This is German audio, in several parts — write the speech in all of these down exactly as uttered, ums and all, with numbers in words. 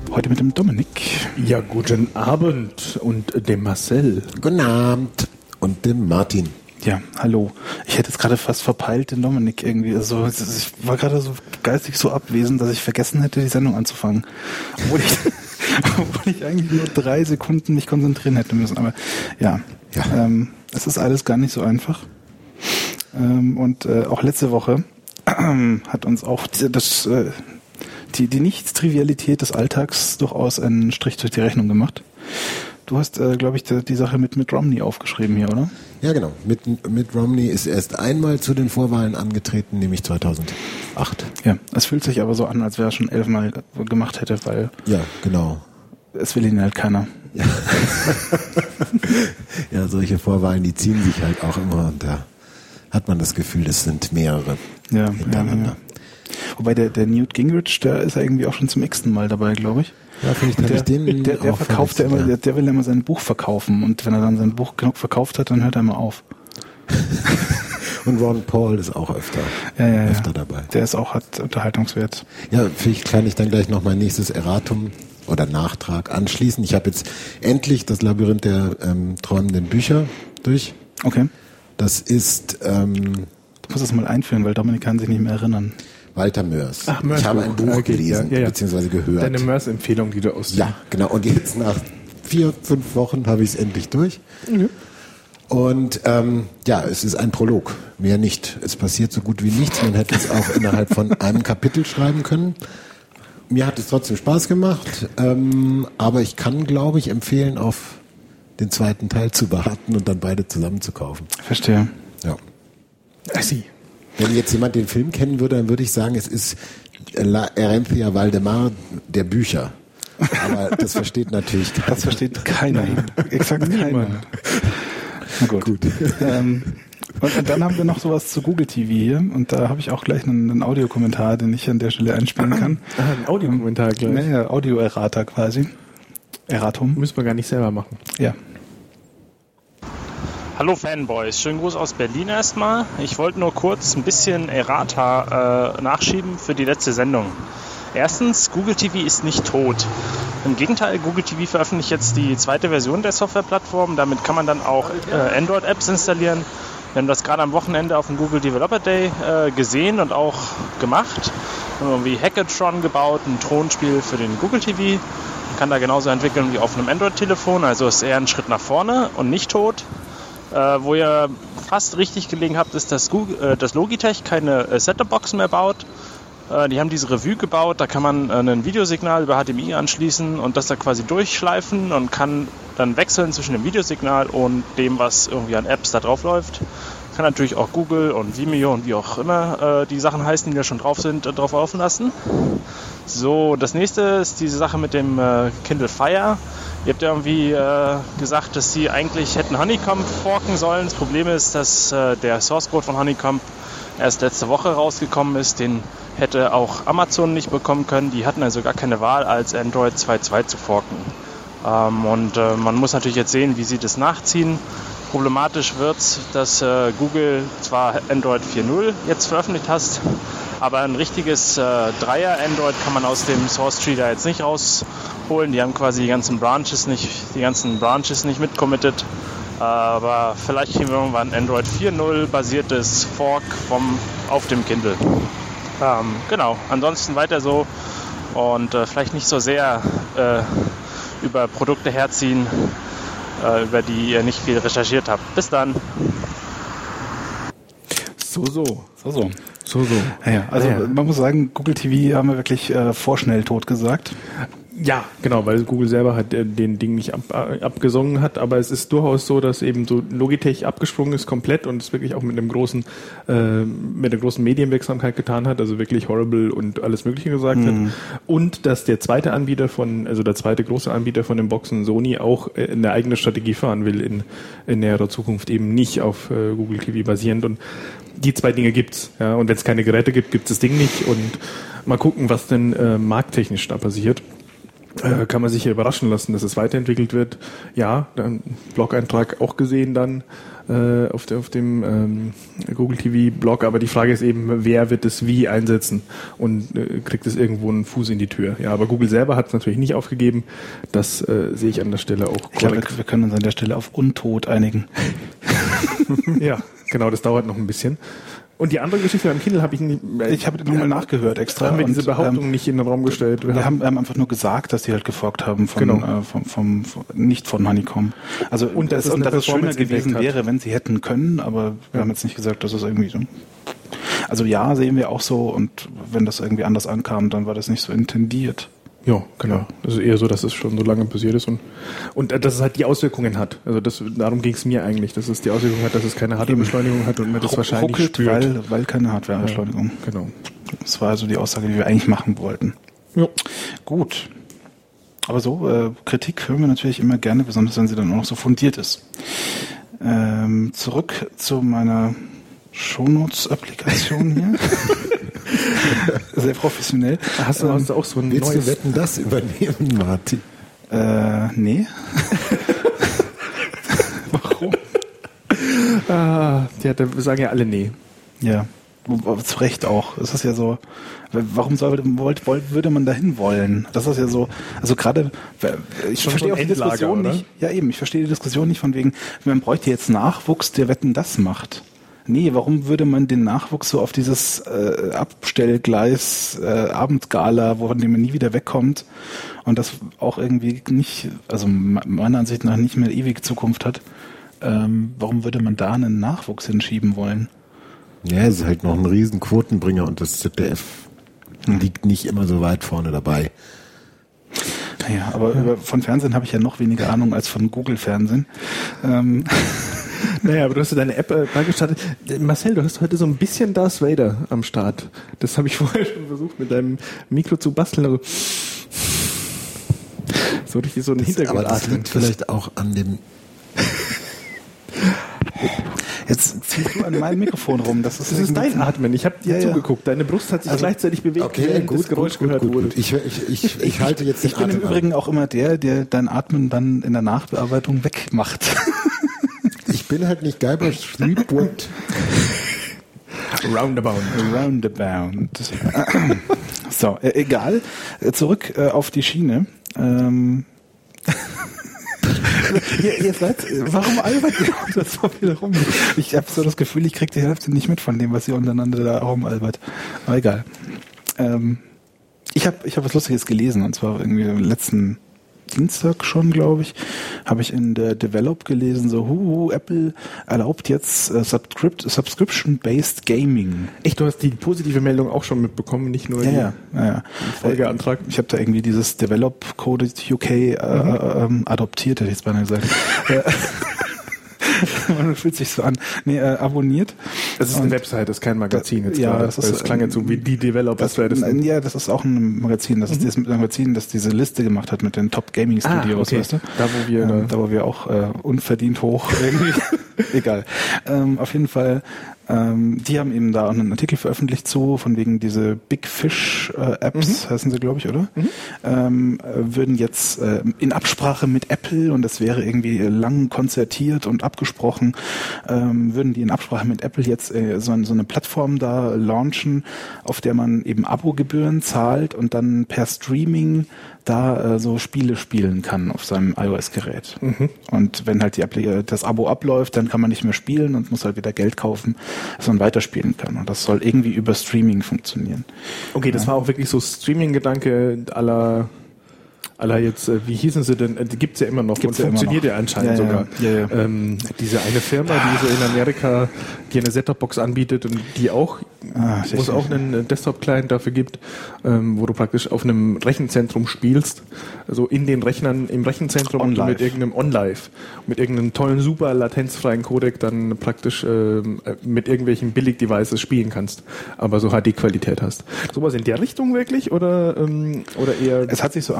Heute mit dem Dominik. Ja, guten Abend und dem Marcel. Guten Abend und dem Martin. Ja, hallo. Ich hätte jetzt gerade fast verpeilt, den Dominik irgendwie. Also ich war gerade so geistig so abwesend, dass ich vergessen hätte, die Sendung anzufangen. Obwohl ich, obwohl ich eigentlich nur drei Sekunden mich konzentrieren hätte müssen. Aber ja, ja. Ähm, es ist alles gar nicht so einfach. Ähm, und äh, auch letzte Woche äh, hat uns auch das, äh, die, die Nicht-Trivialität des Alltags durchaus einen Strich durch die Rechnung gemacht. Du hast, äh, glaube ich, die, die Sache mit Mitt Romney aufgeschrieben hier, oder? Ja, genau. Mitt, Mitt Romney ist erst einmal zu den Vorwahlen angetreten, nämlich zweitausendacht. Ja, es fühlt sich aber so an, als wer er schon elfmal gemacht hätte, weil... Ja, genau. Es will ihn halt keiner. Ja, ja, solche Vorwahlen, die ziehen sich halt auch immer und da hat man das Gefühl, das sind mehrere ja, hintereinander. Ja, ja. Wobei der, der Newt Gingrich, der ist ja irgendwie auch schon zum x-ten Mal dabei, glaube ich. Ja, vielleicht habe ich den der, der auch verkauft ja immer, der, der will ja immer sein Buch verkaufen und wenn er dann sein Buch genug verkauft hat, dann hört er immer auf. Und Ron Paul ist auch öfter, ja, ja, öfter ja. dabei. Der ist auch, hat Unterhaltungswert. Ja, vielleicht kann ich dann gleich noch mein nächstes Erratum oder Nachtrag anschließen. Ich habe jetzt endlich das Labyrinth der ähm, träumenden Bücher durch. Okay. Das ist... Ähm, du musst das mal einführen, weil Dominik kann sich nicht mehr erinnern. Walter Mörs. Ach, Mörs. Ich habe ein Buch okay, gelesen, ja, ja, ja. beziehungsweise gehört. Deine Mörs-Empfehlung, die du aus. Ja, genau. Und jetzt nach vier, fünf Wochen habe ich es endlich durch. Mhm. Und ähm, ja, es ist ein Prolog, mehr nicht. Es passiert so gut wie nichts. Man hätte es auch innerhalb von einem Kapitel schreiben können. Mir hat es trotzdem Spaß gemacht, ähm, aber ich kann, glaube ich, empfehlen, auf den zweiten Teil zu warten und dann beide zusammen zu kaufen. Verstehe. Ja. I see. Wenn jetzt jemand den Film kennen würde, dann würde ich sagen, es ist La Herencia Valdemar der Bücher. Aber das versteht natürlich keiner. Das versteht keiner. Exakt keiner. Na gut. gut. Ähm, und, und dann haben wir noch sowas zu Google T V hier und da habe ich auch gleich einen, einen Audiokommentar, den ich an der Stelle einspielen kann. Ah, ein Audiokommentar gleich. Naja, Audio-Errata quasi. Erratum. Müssen wir gar nicht selber machen. Ja. Hallo Fanboys, schönen Gruß aus Berlin erstmal. Ich wollte nur kurz ein bisschen Errata äh, nachschieben für die letzte Sendung. Erstens, Google T V ist nicht tot. Im Gegenteil, Google T V veröffentlicht jetzt die zweite Version der Softwareplattform. Damit kann man dann auch äh, Android-Apps installieren. Wir haben das gerade am Wochenende auf dem Google Developer Day äh, gesehen und auch gemacht. Wir haben irgendwie Hackathon gebaut, ein Thronspiel für den Google T V. Man kann da genauso entwickeln wie auf einem Android-Telefon. Also ist eher ein Schritt nach vorne und nicht tot. Äh, wo ihr fast richtig gelegen habt, ist, dass, Google, äh, dass Logitech keine äh, Set-Top-Boxen mehr baut. Äh, die haben diese Revue gebaut, da kann man äh, ein Videosignal über H D M I anschließen und das da quasi durchschleifen und kann dann wechseln zwischen dem Videosignal und dem, was irgendwie an Apps da drauf läuft. Kann natürlich auch Google und Vimeo und wie auch immer äh, die Sachen heißen, die da schon drauf sind, äh, drauf laufen lassen. So, das nächste ist diese Sache mit dem äh, Kindle Fire. Ihr habt ja irgendwie äh, gesagt, dass sie eigentlich hätten Honeycomb forken sollen. Das Problem ist, dass äh, der Source Code von Honeycomb erst letzte Woche rausgekommen ist. Den hätte auch Amazon nicht bekommen können. Die hatten also gar keine Wahl, als Android zwei Punkt zwei zu forken. Ähm, und äh, man muss natürlich jetzt sehen, wie sie das nachziehen. Problematisch wird es, dass äh, Google zwar Android vier Punkt null jetzt veröffentlicht hat, aber ein richtiges äh, Dreier-Android kann man aus dem Source Tree da jetzt nicht rausholen. Die haben quasi die ganzen Branches nicht, die ganzen Branches nicht mitcommitted. Aber vielleicht kriegen wir irgendwann ein Android vier Punkt null basiertes Fork vom, auf dem Kindle. Ähm, genau, ansonsten weiter so und äh, vielleicht nicht so sehr äh, über Produkte herziehen, äh, über die ihr nicht viel recherchiert habt. Bis dann. So, so. So, so. So, so. Ja, also ja. Man muss sagen, Google T V haben wir wirklich äh, vorschnell tot gesagt. Ja, genau, weil Google selber halt äh, den Ding nicht ab, äh, abgesungen hat, aber es ist durchaus so, dass eben so Logitech abgesprungen ist komplett und es wirklich auch mit einem großen, äh, mit einer großen Medienwirksamkeit getan hat, also wirklich Horrible und alles Mögliche gesagt mhm. hat. Und dass der zweite Anbieter von, also der zweite große Anbieter von den Boxen, Sony, auch äh, eine eigene Strategie fahren will in, in näherer Zukunft, eben nicht auf äh, Google T V basierend. Und die zwei Dinge gibt's, ja. Und wenn es keine Geräte gibt, gibt's das Ding nicht. Und mal gucken, was denn äh, markttechnisch da passiert. Äh, kann man sich hier überraschen lassen, dass es weiterentwickelt wird. Ja, dann Blog-Eintrag auch gesehen dann äh, auf, der, auf dem ähm, Google T V-Blog, aber die Frage ist eben, wer wird es wie einsetzen und äh, kriegt es irgendwo einen Fuß in die Tür. Ja, aber Google selber hat es natürlich nicht aufgegeben. Das äh, sehe ich an der Stelle auch korrekt. Ich glaube, wir können uns an der Stelle auf Untot einigen. Ja, genau, das dauert noch ein bisschen. Und die andere Geschichte beim Kindle habe ich nicht. Ich habe nochmal nachgehört extra. Haben wir diese und, Behauptung ähm, nicht in den Raum gestellt. Wir, wir haben, haben einfach nur gesagt, dass die halt geforkt haben von, Genau. äh, vom, vom, vom, nicht von Honeycomb. Also Und dass das, es und eine dass es schöner Performance gewesen Impact hat. wäre, wenn sie hätten können, aber wir haben jetzt nicht gesagt, dass es irgendwie so. Also ja, sehen wir auch so, und wenn das irgendwie anders ankam, dann war das nicht so intendiert. Ja, genau. Das ist eher so, dass es schon so lange passiert ist und, und dass es halt die Auswirkungen hat. Also das, darum ging es mir eigentlich, dass es die Auswirkungen hat, dass es keine Hardwarebeschleunigung hat und man das wahrscheinlich Ruckelt, spürt. weil, weil keine Hardwarebeschleunigung. Ja, genau. Das war also die Aussage, die wir eigentlich machen wollten. Ja. Gut. Aber so, äh, Kritik hören wir natürlich immer gerne, besonders wenn sie dann auch noch so fundiert ist. Ähm, zurück zu meiner Shownotes-Applikation hier. Sehr professionell. Hast du, Ähm, hast du auch so ein Willst neues... du Wetten, das übernehmen, Martin? Äh, nee. Warum? Ah, ja, da sagen ja alle nee. Ja, zu Recht auch. Es ist ja so, warum soll, wollt, wollt, würde man dahin wollen? Das ist ja so, also gerade, ich Schon verstehe so auch ein die Endlager, Diskussion oder? nicht. Ja eben, ich verstehe die Diskussion nicht von wegen, man bräuchte jetzt Nachwuchs, der Wetten das macht. Nee, warum würde man den Nachwuchs so auf dieses äh, Abstellgleis, äh, Abendgala, von dem man nie wieder wegkommt und das auch irgendwie nicht, also meiner Ansicht nach nicht mehr ewig Zukunft hat, ähm, warum würde man da einen Nachwuchs hinschieben wollen? Ja, es ist halt noch ein riesen Quotenbringer und das Z D F Hm. liegt nicht immer so weit vorne dabei. Ja, aber über, von Fernsehen habe ich ja noch weniger Ahnung als von Google-Fernsehen. Ähm, Naja, aber du hast ja deine App äh, mal gestartet. Marcel, du hast heute so ein bisschen Darth Vader am Start. Das habe ich vorher schon versucht, mit deinem Mikro zu basteln. Also so richtig so ein Das, aber Hintergrund. das liegt vielleicht auch an dem... jetzt ziehst du an meinem Mikrofon rum. Das ist, Das ist dein Atmen. Ich habe dir Ja, ja. zugeguckt. Deine Brust hat sich Also, gleichzeitig bewegt, Okay, während gut, das Geräusch gut, gehört gut, wurde. gut. Ich, ich, ich, ich halte jetzt den Ich bin im Atem an. Übrigen auch immer der, der dein Atmen dann in der Nachbearbeitung wegmacht. Ich bin halt nicht Guybrush Threepwood. Roundabout. Roundabout. So, äh, egal. Äh, Zurück äh, auf die Schiene. Ähm, ihr, ihr seid, warum albert ihr da so viel rum? Ich habe so das Gefühl, ich kriege die Hälfte nicht mit von dem, was ihr untereinander da rumalbert. Aber egal. Ähm, ich habe ich hab was Lustiges gelesen, und zwar irgendwie im letzten Dienstag schon, glaube ich, habe ich in der Develop gelesen, so, huhu, Apple erlaubt jetzt äh, Subscript, Subscription-Based Gaming. Echt, du hast die positive Meldung auch schon mitbekommen, nicht nur Ja, die, ja, ja, ja. Folgeantrag. Ich habe da irgendwie dieses Develop Coded U K äh, Mhm. ähm, adoptiert, hätte ich jetzt beinahe gesagt. Äh, Man fühlt sich so an. Nee, äh, abonniert. Das ist Und- eine Website, das ist kein Magazin jetzt Ja, gerade. das ist, Weil es klang jetzt so wie die Developers. Das, ja, das ist auch ein Magazin. Das ist das Magazin, das diese Liste gemacht hat mit den Top Gaming Studios, Ah, okay. weißt du? Da, wo wir... Ähm, da, wo wir auch äh, unverdient hoch irgendwie. Egal. Ähm, auf jeden Fall, ähm, die haben eben da auch einen Artikel veröffentlicht zu, von wegen diese Big Fish äh, Apps, Mhm. heißen sie, glaube ich, oder? Mhm. Ähm, äh, würden jetzt äh, in Absprache mit Apple, und das wäre irgendwie lang konzertiert und abgesprochen, ähm, würden die in Absprache mit Apple jetzt äh, so, so eine Plattform da launchen, auf der man eben Abogebühren zahlt und dann per Streaming da äh, so Spiele spielen kann auf seinem iOS-Gerät. Mhm. Und wenn halt die Appli- das Abo abläuft, dann kann man nicht mehr spielen und muss halt wieder Geld kaufen, dass man weiterspielen kann. Und das soll irgendwie über Streaming funktionieren. Okay, das war auch wirklich so Streaming-Gedanke aller... aller jetzt, äh, wie hießen sie denn? Äh, die gibt's ja immer noch. Gibt's und ja immer funktioniert noch. ja anscheinend Ja, ja, sogar. ja, ja. Ähm, diese eine Firma, die so in Amerika, die eine Set-Top-Box anbietet und die auch, Ah, wo es auch einen Desktop-Client dafür gibt, ähm, wo du praktisch auf einem Rechenzentrum spielst, also in den Rechnern, im Rechenzentrum und du mit irgendeinem OnLive, mit irgendeinem tollen, super latenzfreien Codec dann praktisch ähm, mit irgendwelchen Billig-Devices spielen kannst, aber so H D-Qualität hast. Sowas in der Richtung wirklich oder, ähm, oder eher... Es hat sich so angehört, War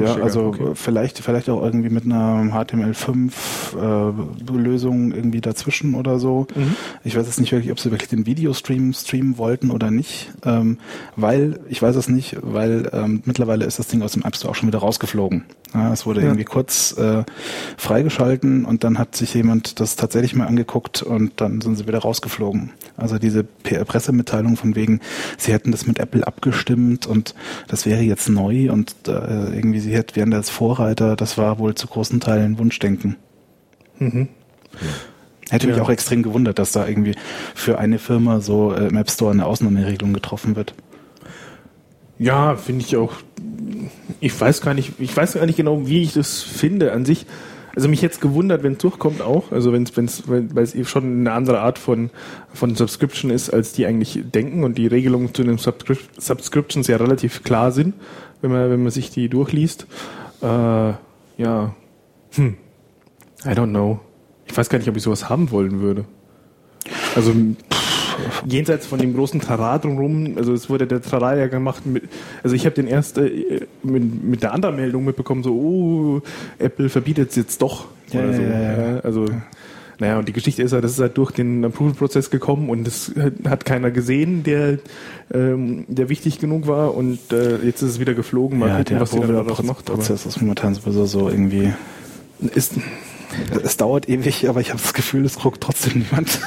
ja. Also okay. vielleicht, vielleicht auch irgendwie mit einer H T M L fünf äh, Lösung irgendwie dazwischen oder so. Mhm. Ich weiß jetzt nicht wirklich, ob sie wirklich den Videostream streamen wollten oder nicht, ähm, weil, ich weiß es nicht, weil ähm, mittlerweile ist das Ding aus dem App Store auch schon wieder rausgeflogen. Ja, es wurde ja. irgendwie kurz äh, freigeschalten und dann hat sich jemand das tatsächlich mal angeguckt und dann sind sie wieder rausgeflogen. Also diese P- Pressemitteilung von wegen, sie hätten das mit Apple abgestimmt und das wäre jetzt neu und äh, irgendwie sie hätten, wären das Vorreiter, das war wohl zu großen Teilen Wunschdenken. Mhm. Ja. Hätte mich ja. auch extrem gewundert, dass da irgendwie für eine Firma so äh, im App Store eine Ausnahmeregelung getroffen wird. Ja, finde ich auch. Ich weiß gar nicht, ich weiß gar nicht genau, wie ich das finde an sich. Also mich jetzt gewundert, wenn es durchkommt auch, also wenn es, wenn es, weil es eben schon eine andere Art von von Subscription ist, als die eigentlich denken und die Regelungen zu den Subscri- Subscriptions ja relativ klar sind, wenn man wenn man sich die durchliest. Äh, ja, hm, I don't know. Ich weiß gar nicht, ob ich sowas haben wollen würde. Also jenseits von dem großen Trara drumherum, also es wurde der Trara ja gemacht mit, also ich habe den erst äh, mit, mit der anderen Meldung mitbekommen, so, oh, Apple verbietet es jetzt doch. Ja, oder so. ja, ja, ja. Also, naja, und die Geschichte ist ja, das ist halt durch den Approval-Prozess gekommen und das hat keiner gesehen, der, ähm, der wichtig genug war und äh, jetzt ist es wieder geflogen, mal ja, gucken, der was die dann daraus macht. Der Prozess ist momentan sowieso so irgendwie, ist, es dauert ewig, aber ich habe das Gefühl, es guckt trotzdem niemand.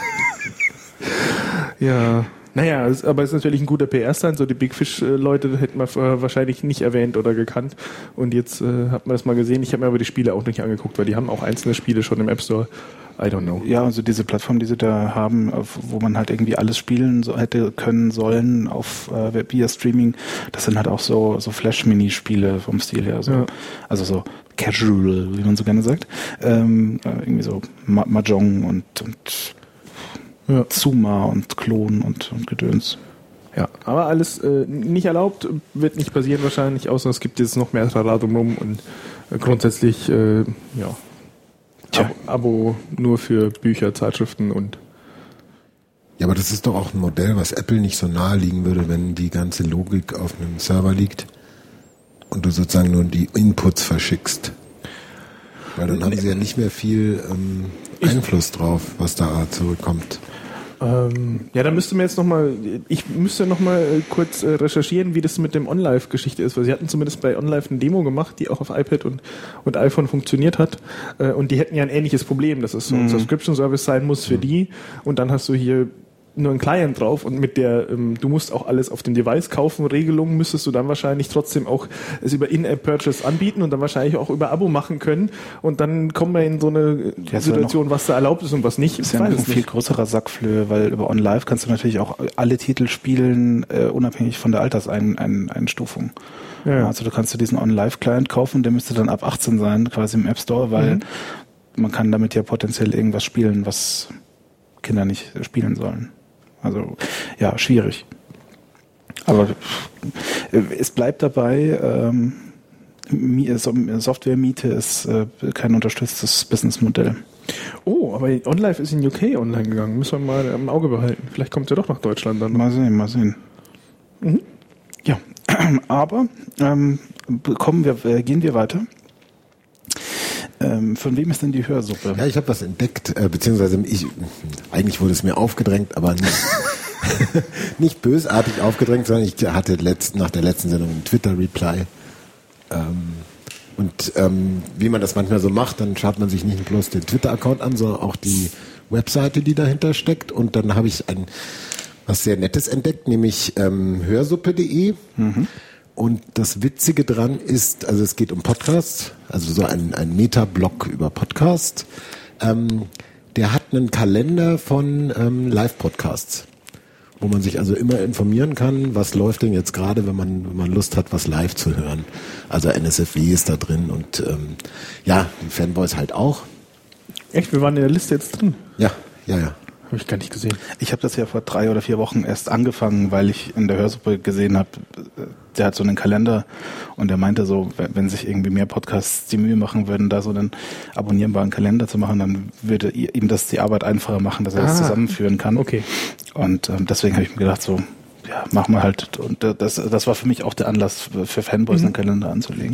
Ja, naja, es, aber es ist natürlich ein guter P R-Stand. So die Big Fish-Leute hätten wir äh, wahrscheinlich nicht erwähnt oder gekannt. Und jetzt äh, hat man das mal gesehen. Ich habe mir aber die Spiele auch nicht angeguckt, weil die haben auch einzelne Spiele schon im App Store. I don't know. Ja, also diese Plattform, die sie da haben, auf, wo man halt irgendwie alles spielen so, hätte können sollen auf äh, via Streaming, das sind halt auch so so Flash-Minispiele vom Stil her. So. Ja. Also so casual, wie man so gerne sagt. Ähm, äh, irgendwie so Ma- Mahjong und, und ja. Zuma und Klon und, und Gedöns. Ja, aber alles äh, nicht erlaubt, wird nicht passieren wahrscheinlich, außer es gibt jetzt noch mehr Trara drumherum und äh, grundsätzlich, äh, ja, Ab- Abo nur für Bücher, Zeitschriften und... Ja, aber das ist doch auch ein Modell, was Apple nicht so nahe liegen würde, wenn die ganze Logik auf einem Server liegt und du sozusagen nur die Inputs verschickst. Weil dann haben sie ja nicht mehr viel ähm, Einfluss drauf, was da zurückkommt. Ähm, ja, da müsste mir jetzt nochmal, ich müsste nochmal kurz äh, recherchieren, wie das mit dem OnLive-Geschichte ist, weil sie hatten zumindest bei OnLive eine Demo gemacht, die auch auf iPad und, und iPhone funktioniert hat, äh, und die hätten ja ein ähnliches Problem, dass es so ein mhm. Subscription-Service sein muss für mhm. die, und dann hast du hier nur ein Client drauf und mit der, ähm, du musst auch alles auf dem Device kaufen, Regelungen müsstest du dann wahrscheinlich trotzdem auch es über In-App-Purchase anbieten und dann wahrscheinlich auch über Abo machen können und dann kommen wir in so eine ja, Situation, noch, was da erlaubt ist und was nicht. Das ist ja ein viel größerer Sackflöhe, weil über OnLive kannst du natürlich auch alle Titel spielen, äh, unabhängig von der Alterseinstufung. Ja, ja. Also du kannst du diesen OnLive-Client kaufen, der müsste dann ab achtzehn sein, quasi im App Store, weil mhm. man kann damit ja potenziell irgendwas spielen, was Kinder nicht spielen sollen. Also, ja, schwierig. Aber äh, es bleibt dabei, ähm, Software-Miete ist äh, kein unterstütztes Businessmodell. Oh, aber OnLive ist in U K online gegangen. Müssen wir mal im Auge behalten. Vielleicht kommt er doch nach Deutschland dann. Mal sehen, mal sehen. Mhm. Ja, aber ähm, kommen wir, äh, gehen wir weiter. Ähm, von wem ist denn die Hörsuppe? Ja, ich habe was entdeckt, äh, beziehungsweise ich, eigentlich wurde es mir aufgedrängt, aber nicht, nicht bösartig aufgedrängt, sondern ich hatte letzt, nach der letzten Sendung einen Twitter-Reply. Ähm, und ähm, wie man das manchmal so macht, dann schaut man sich nicht bloß den Twitter-Account an, sondern auch die Webseite, die dahinter steckt. Und dann habe ich ein was sehr Nettes entdeckt, nämlich ähm, hörsuppe punkt de. Mhm. Und das Witzige dran ist, also es geht um Podcasts, also so ein, ein Meta-Blog über Podcasts. Ähm, der hat einen Kalender von ähm, Live-Podcasts, wo man sich also immer informieren kann, was läuft denn jetzt gerade, wenn man, wenn man Lust hat, was live zu hören. Also N S F W ist da drin und ähm, ja, die Fanboys halt auch. Echt? Wir waren in der Liste jetzt drin? Ja, ja, ja. Habe ich gar nicht gesehen. Ich habe das ja vor drei oder vier Wochen erst angefangen, weil ich in der Hörsuppe gesehen habe, der hat so einen Kalender und der meinte so, wenn sich irgendwie mehr Podcasts die Mühe machen würden, da so einen abonnierbaren Kalender zu machen, dann würde ihm das die Arbeit einfacher machen, dass er ah, das zusammenführen kann. Okay. Und ähm, deswegen habe ich mir gedacht, so, ja, mach mal halt. Und das, das war für mich auch der Anlass für Fanboys, mhm. einen Kalender anzulegen.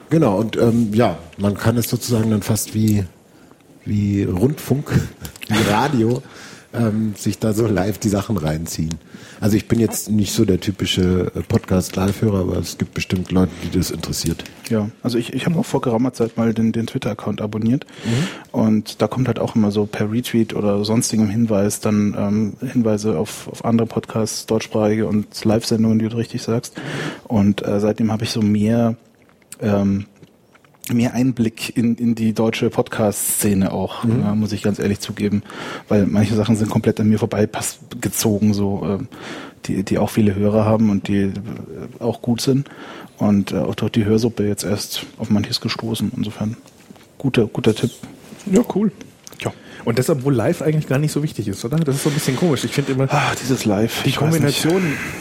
Genau, und ähm, ja, man kann es sozusagen dann fast wie, wie Rundfunk, wie Radio, ähm, sich da so live die Sachen reinziehen. Also ich bin jetzt nicht so der typische Podcast-Live-Hörer, aber es gibt bestimmt Leute, die das interessiert. Ja, also ich, ich habe auch vor geraumer Zeit mal den, den Twitter-Account abonniert mhm. und da kommt halt auch immer so per Retweet oder sonstigem Hinweis dann ähm, Hinweise auf, auf andere Podcasts, deutschsprachige und Live-Sendungen, die du richtig sagst. Und äh, seitdem habe ich so mehr ähm, mehr Einblick in, in die deutsche Podcast-Szene auch, mhm. ja, muss ich ganz ehrlich zugeben, weil manche Sachen sind komplett an mir vorbei pass- gezogen, so, äh, die, die auch viele Hörer haben und die äh, auch gut sind und äh, auch durch die Hörsuppe jetzt erst auf manches gestoßen, insofern guter, guter Tipp. Ja, cool. Ja. Und deshalb, wo live eigentlich gar nicht so wichtig ist, oder? Das ist so ein bisschen komisch. Ich finde immer, ah, dieses Live, die Kombination,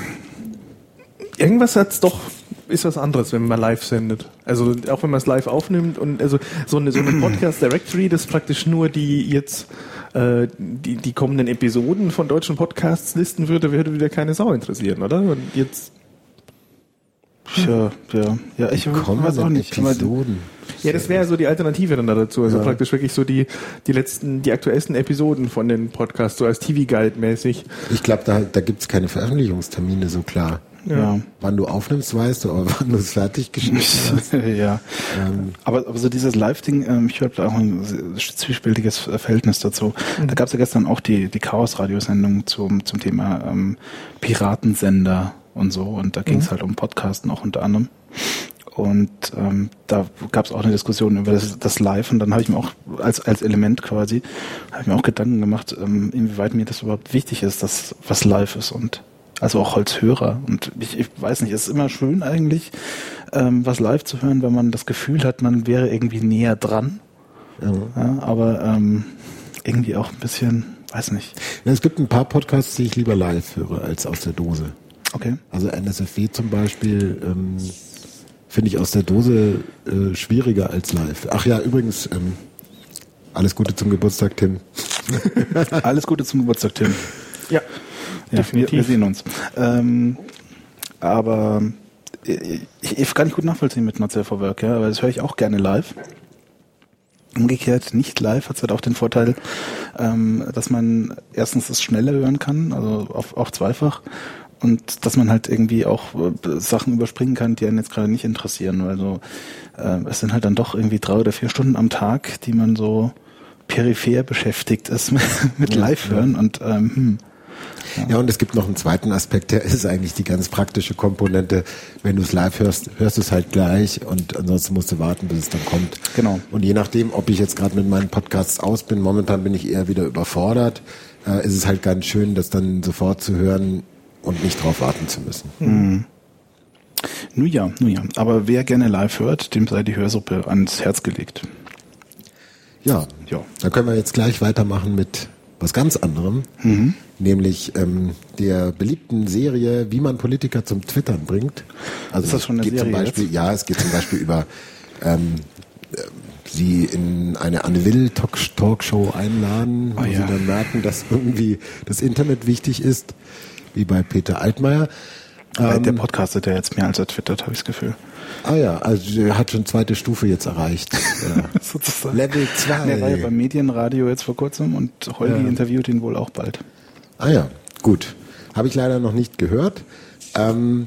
irgendwas hat's doch, ist was anderes, wenn man live sendet. Also auch wenn man es live aufnimmt und also so eine, so eine Podcast Directory, das praktisch nur die jetzt äh, die, die kommenden Episoden von deutschen Podcasts listen würde, würde wieder keine Sau interessieren, oder? Und jetzt ja, ja, ja, ich weiß auch nicht. Episoden. Ja, das wäre so die Alternative dann da dazu. Also ja. praktisch wirklich so die, die letzten, die aktuellsten Episoden von den Podcasts, so als T V-Guide mäßig. Ich glaube, da, da gibt es keine Veröffentlichungstermine so klar. Ja. Wann du aufnimmst, weißt du, aber wann du es fertig geschnitten hast. ja. Ähm. Aber, aber so dieses Live-Ding, ähm, ich habe da auch ein zwiespältiges Verhältnis dazu. Mhm. Da gab es ja gestern auch die, die Chaos-Radiosendung zum, zum Thema ähm, Piratensender und so. Und da ging es mhm. halt um Podcasten auch unter anderem. Und ähm, da gab es auch eine Diskussion über das, das Live und dann habe ich mir auch als als Element quasi, habe ich mir auch Gedanken gemacht, ähm, inwieweit mir das überhaupt wichtig ist, dass was live ist und also auch als Hörer. Und ich, ich weiß nicht, es ist immer schön eigentlich, ähm, was live zu hören, wenn man das Gefühl hat, man wäre irgendwie näher dran. Ja. Ja, aber ähm, irgendwie auch ein bisschen, weiß nicht. Ja, es gibt ein paar Podcasts, die ich lieber live höre als aus der Dose. Okay. Also N S F W zum Beispiel ähm, finde ich aus der Dose äh, schwieriger als live. Ach ja, übrigens, ähm, alles Gute zum Geburtstag, Tim. Alles Gute zum Geburtstag, Tim. Ja. Ja, definitiv. Wir, wir sehen uns. Ähm, aber ich, ich kann nicht gut nachvollziehen mit Not Safe for Work, ja, aber das höre ich auch gerne live. Umgekehrt, nicht live hat es halt auch den Vorteil, ähm, dass man erstens es schneller hören kann, also auf, auch zweifach, und dass man halt irgendwie auch äh, Sachen überspringen kann, die einen jetzt gerade nicht interessieren. Also äh, es sind halt dann doch irgendwie drei oder vier Stunden am Tag, die man so peripher beschäftigt ist mit, mit Live-Hören und ähm, hm. Ja. ja, und es gibt noch einen zweiten Aspekt, der ist eigentlich die ganz praktische Komponente. Wenn du es live hörst, hörst du es halt gleich und ansonsten musst du warten, bis es dann kommt. Genau. Und je nachdem, ob ich jetzt gerade mit meinen Podcasts aus bin, momentan bin ich eher wieder überfordert, äh, ist es halt ganz schön, das dann sofort zu hören und nicht drauf warten zu müssen. Mhm. Nun ja, nun ja. Aber wer gerne live hört, dem sei die Hörsuppe ans Herz gelegt. Ja, ja. Dann können wir jetzt gleich weitermachen mit was ganz anderem, mhm. nämlich ähm, der beliebten Serie, wie man Politiker zum Twittern bringt. Also ist das schon eine geht Serie zum Beispiel, jetzt? Ja, es geht zum Beispiel über ähm, äh, sie in eine Anne Will Talkshow einladen, oh, wo ja. sie dann merken, dass irgendwie das Internet wichtig ist, wie bei Peter Altmaier. Ähm, der podcastet ja jetzt mehr als er twittert, habe ich das Gefühl. Ah ja, also er hat schon zweite Stufe jetzt erreicht. Ja. Sozusagen. Level zwei. Der war ja beim Medienradio jetzt vor kurzem und Holgi ja. interviewt ihn wohl auch bald. Ah ja, gut. Habe ich leider noch nicht gehört. Ähm,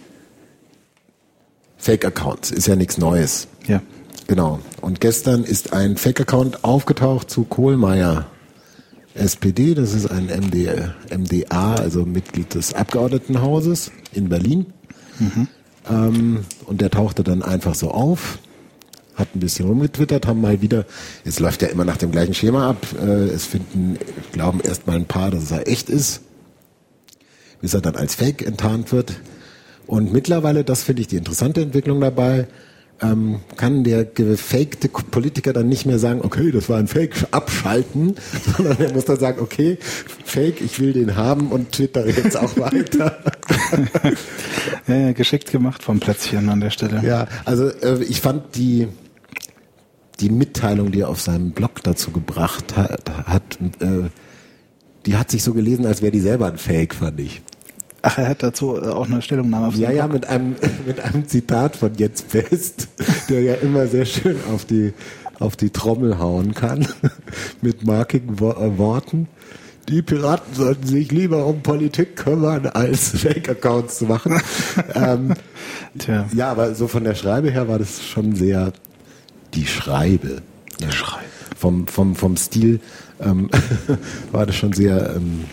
Fake-Accounts ist ja nichts Neues. Ja. Genau. Und gestern ist ein Fake-Account aufgetaucht zu Kohlmeier, S P D. Das ist ein M D, M D A, also Mitglied des Abgeordnetenhauses in Berlin. Mhm. Ähm, und der tauchte dann einfach so auf, hat ein bisschen rumgetwittert, haben mal wieder, es läuft ja immer nach dem gleichen Schema ab, äh, es finden, glauben erst mal ein paar, dass er echt ist, bis er dann als Fake enttarnt wird. Und mittlerweile, das finde ich die interessante Entwicklung dabei, ähm, kann der gefakte Politiker dann nicht mehr sagen, okay, das war ein Fake, abschalten, sondern er muss dann sagen, okay, Fake, ich will den haben und twittere jetzt auch weiter. Ja, ja, geschickt gemacht vom Plätzchen an der Stelle. Ja, also äh, ich fand die die Mitteilung, die er auf seinem Blog dazu gebracht hat, hat äh, die hat sich so gelesen, als wäre die selber ein Fake, fand ich. Ach, er hat dazu auch eine Stellungnahme auf Ja, ja, mit einem, mit einem Zitat von Jens Best, der ja immer sehr schön auf die, auf die Trommel hauen kann, mit markigen Wo- äh, Worten. Die Piraten sollten sich lieber um Politik kümmern, als Fake-Accounts zu machen. ähm, Tja. ja, aber so von der Schreibe her war das schon sehr die Schreibe. Ja. Schreibe. Vom, vom, vom Stil ähm, war das schon sehr... Ähm,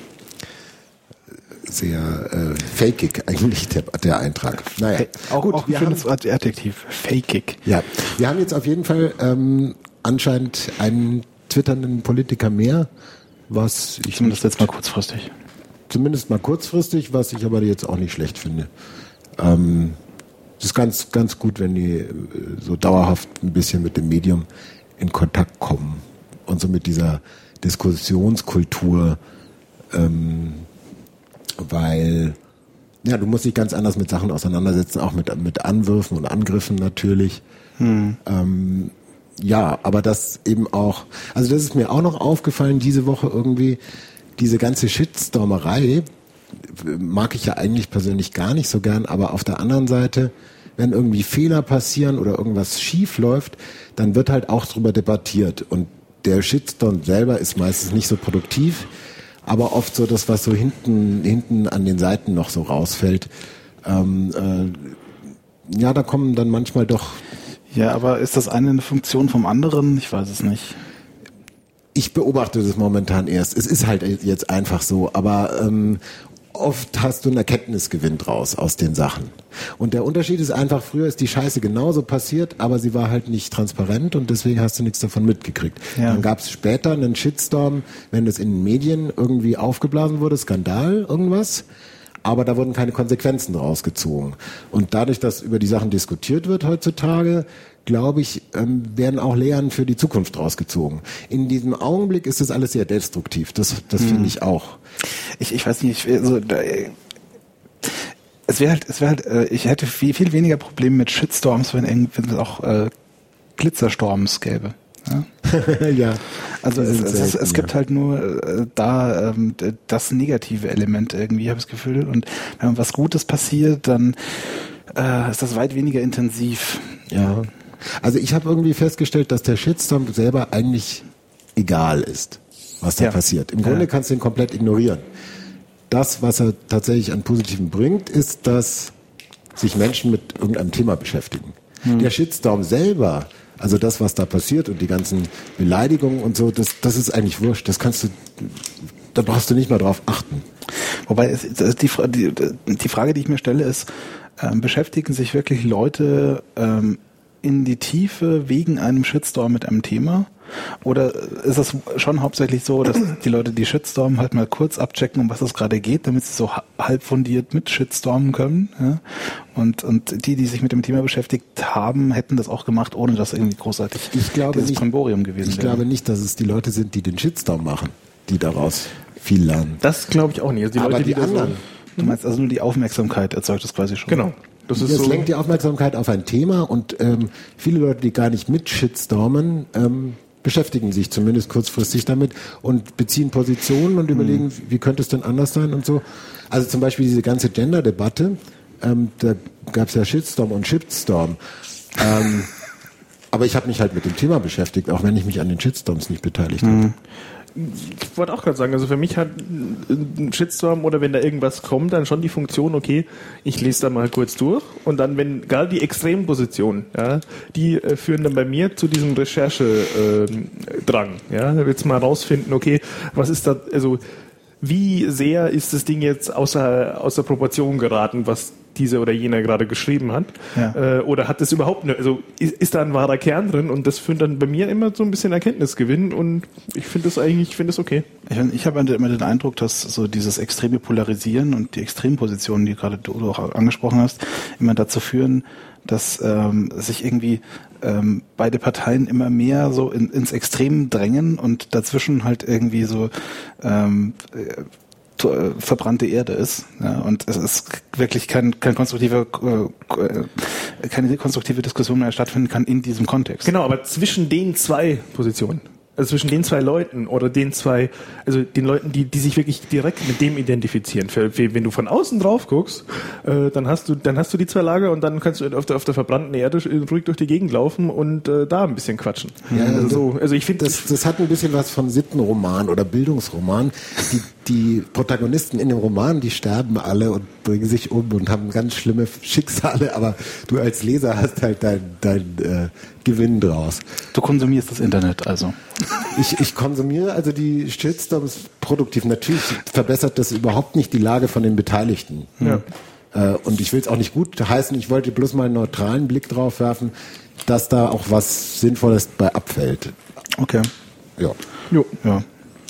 sehr äh, fakeig eigentlich der, der Eintrag. Naja, Hey, auch, gut, auch ein wir schönes haben, Adjektiv. Fakeig. ja, wir haben jetzt auf jeden Fall ähm, anscheinend einen twitternden Politiker mehr, was ich Zumindest jetzt mal kurzfristig. zumindest mal kurzfristig, was ich aber jetzt auch nicht schlecht finde. Ähm, es ist ganz, ganz gut, wenn die äh, so dauerhaft ein bisschen mit dem Medium in Kontakt kommen und so mit dieser Diskussionskultur, ähm, weil ja, du musst dich ganz anders mit Sachen auseinandersetzen, auch mit, mit Anwürfen und Angriffen natürlich. Hm. Ähm, ja, aber das eben auch, also das ist mir auch noch aufgefallen diese Woche irgendwie, diese ganze Shitstormerei mag ich ja eigentlich persönlich gar nicht so gern, aber auf der anderen Seite, wenn irgendwie Fehler passieren oder irgendwas schief läuft, dann wird halt auch drüber debattiert und der Shitstorm selber ist meistens nicht so produktiv, aber oft so das, was so hinten hinten an den Seiten noch so rausfällt. Ähm, äh, ja, da kommen dann manchmal doch... Ja, aber ist das eine eine Funktion vom anderen? Ich weiß es nicht. Ich beobachte das momentan erst. Es ist halt jetzt einfach so, aber ähm, oft hast du einen Erkenntnisgewinn draus aus den Sachen. Und der Unterschied ist einfach, früher ist die Scheiße genauso passiert, aber sie war halt nicht transparent und deswegen hast du nichts davon mitgekriegt. Ja. Dann gab es später einen Shitstorm, wenn das in den Medien irgendwie aufgeblasen wurde, Skandal, irgendwas. Aber da wurden keine Konsequenzen draus gezogen. Und dadurch, dass über die Sachen diskutiert wird heutzutage, glaube ich, ähm, werden auch Lehren für die Zukunft rausgezogen. In diesem Augenblick ist das alles sehr destruktiv. Das, das hm. finde ich auch. Ich, ich weiß nicht, ich, also, da, es wäre halt, es wäre halt, äh, ich hätte viel, viel weniger Probleme mit Shitstorms, wenn, wenn es auch äh, Glitzerstorms gäbe. Ja. ja. Also es, selten, es, es gibt ja. halt nur äh, da ähm, das negative Element irgendwie, habe ich das Gefühl. Und wenn was Gutes passiert, dann äh, ist das weit weniger intensiv. Ja. Also ich habe irgendwie festgestellt, dass der Shitstorm selber eigentlich egal ist, was da Ja. passiert. Im Grunde Ja. kannst du ihn komplett ignorieren. Das, was er tatsächlich an Positiven bringt, ist, dass sich Menschen mit irgendeinem Thema beschäftigen. Hm. Der Shitstorm selber, also das, was da passiert und die ganzen Beleidigungen und so, das, das ist eigentlich wurscht. Das kannst du, da brauchst du nicht mal drauf achten. Wobei es, es, die, die, die Frage, die ich mir stelle, ist, ähm, beschäftigen sich wirklich Leute ähm, in die Tiefe wegen einem Shitstorm mit einem Thema? Oder ist es schon hauptsächlich so, dass die Leute die Shitstorm halt mal kurz abchecken, um was es gerade geht, damit sie so halb fundiert mit Shitstormen können? Ja? Und, und die, die sich mit dem Thema beschäftigt haben, hätten das auch gemacht, ohne dass irgendwie großartig Ich glaube dieses nicht, Brimborium gewesen ich wäre. glaube nicht, dass es die Leute sind, die den Shitstorm machen, die daraus viel lernen. Das glaube ich auch nicht. Also die Aber Leute, die die da anderen, Du meinst also nur die Aufmerksamkeit erzeugt das quasi schon. Genau. Das ist es so. lenkt die Aufmerksamkeit auf ein Thema und ähm, viele Leute, die gar nicht mit Shitstormen, ähm, beschäftigen sich zumindest kurzfristig damit und beziehen Positionen und überlegen, mhm. wie könnte es denn anders sein und so. Also zum Beispiel diese ganze Gender-Debatte, ähm, da gab es ja Shitstorm und Shitstorm. Ähm, aber ich habe mich halt mit dem Thema beschäftigt, auch wenn ich mich an den Shitstorms nicht beteiligt Mhm. habe. Ich wollte auch gerade sagen, also für mich hat ein Shitstorm oder wenn da irgendwas kommt, dann schon die Funktion, okay, ich lese da mal kurz durch und dann, wenn gerade die Extrempositionen, ja, die äh, führen dann bei mir zu diesem Recherchedrang, äh, ja, da willst du mal rausfinden, okay, was ist da, also wie sehr ist das Ding jetzt außer, außer Proportion geraten, was dieser oder jener gerade geschrieben hat? Ja. Äh, oder hat das überhaupt eine, also ist, ist da ein wahrer Kern drin? Und das führt dann bei mir immer so ein bisschen Erkenntnisgewinn und ich finde das eigentlich, ich finde das okay. Ich, ich habe immer den Eindruck, dass so dieses extreme Polarisieren und die Extrempositionen, die gerade du auch angesprochen hast, immer dazu führen, dass ähm, sich irgendwie ähm, beide Parteien immer mehr so in, ins Extrem drängen und dazwischen halt irgendwie so ähm, äh, verbrannte Erde ist, ja, und es ist wirklich kein, kein konstruktiver, äh, keine konstruktive Diskussion mehr stattfinden kann in diesem Kontext. Genau, aber zwischen den zwei Positionen. Also zwischen den zwei Leuten oder den zwei, also den Leuten, die, die sich wirklich direkt mit dem identifizieren. Für, für, wenn du von außen drauf guckst, äh, dann hast du, dann hast du die zwei Lager und dann kannst du auf der, auf der verbrannten Erde ruhig durch die Gegend laufen und äh, da ein bisschen quatschen. Ja, also, so, also ich finde, das, das hat ein bisschen was von Sittenroman oder Bildungsroman. Die, die Protagonisten in dem Roman, die sterben alle und bringen sich um und haben ganz schlimme Schicksale, aber du als Leser hast halt dein, dein äh, Gewinn draus. Du konsumierst das Internet also. Ich, ich konsumiere also die Shitstorms produktiv. Natürlich verbessert das überhaupt nicht die Lage von den Beteiligten. Ja. Äh, und ich will es auch nicht gut heißen, ich wollte bloß mal einen neutralen Blick drauf werfen, dass da auch was Sinnvolles bei abfällt. Okay. Ja. Jo. Ja.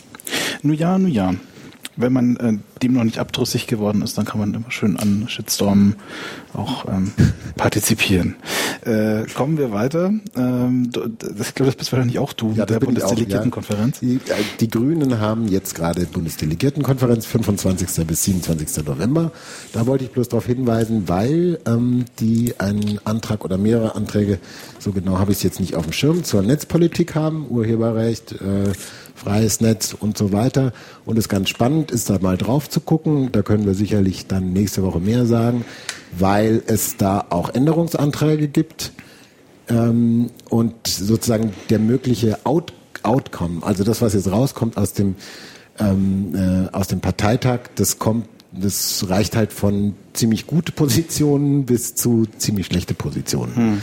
Nu ja, nu ja. Wenn man äh, dem noch nicht abtrüssig geworden ist, dann kann man immer schön an Shitstorm auch ähm, partizipieren. Äh, kommen wir weiter. Ähm, du, das, ich glaube, das bist wahrscheinlich auch du Ja, mit der Bundesdelegiertenkonferenz. Ja. Die, die Grünen haben jetzt gerade Bundesdelegiertenkonferenz, fünfundzwanzigsten bis siebenundzwanzigsten November. Da wollte ich bloß darauf hinweisen, weil ähm, die einen Antrag oder mehrere Anträge, so genau habe ich es jetzt nicht auf dem Schirm, zur Netzpolitik haben, Urheberrecht, äh, freies Netz und so weiter. Und es ganz spannend ist, da mal drauf zu gucken. Da können wir sicherlich dann nächste Woche mehr sagen, weil es da auch Änderungsanträge gibt ähm, und sozusagen der mögliche Out- Outcome, also das, was jetzt rauskommt aus dem ähm, äh, aus dem Parteitag, das kommt, das reicht halt von ziemlich gute Positionen bis zu ziemlich schlechte Positionen. Hm.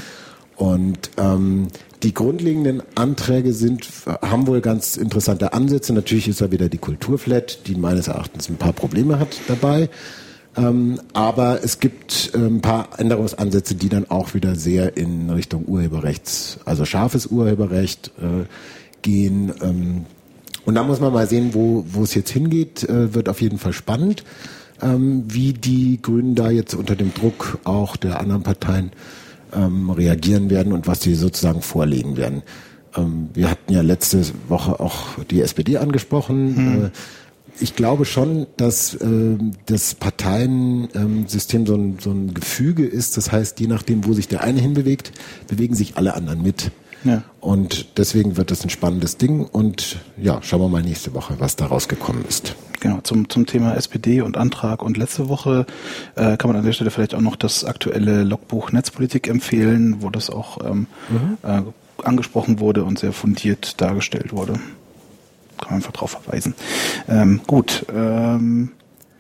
Und ähm, die grundlegenden Anträge sind, haben wohl ganz interessante Ansätze. Natürlich ist da wieder die Kulturflat, die meines Erachtens ein paar Probleme hat dabei. Ähm, aber es gibt äh, ein paar Änderungsansätze, die dann auch wieder sehr in Richtung Urheberrechts, also scharfes Urheberrecht äh, gehen. Ähm, und da muss man mal sehen, wo, wo es jetzt hingeht. Äh, wird auf jeden Fall spannend, ähm, wie die Grünen da jetzt unter dem Druck auch der anderen Parteien Ähm, reagieren werden und was sie sozusagen vorlegen werden. Ähm, wir hatten ja letzte Woche auch die S P D angesprochen. Hm. Äh, ich glaube schon, dass äh, das Parteiensystem so ein, so ein Gefüge ist. Das heißt, je nachdem, wo sich der eine hinbewegt, bewegen sich alle anderen mit. Ja. Und deswegen wird das ein spannendes Ding. Und ja, schauen wir mal nächste Woche, was da rausgekommen ist. Genau, zum, zum Thema S P D und Antrag. Und letzte Woche äh, kann man an der Stelle vielleicht auch noch das aktuelle Logbuch Netzpolitik empfehlen, wo das auch ähm, mhm. äh, angesprochen wurde und sehr fundiert dargestellt wurde. Kann man einfach drauf verweisen. Ähm, gut, ähm,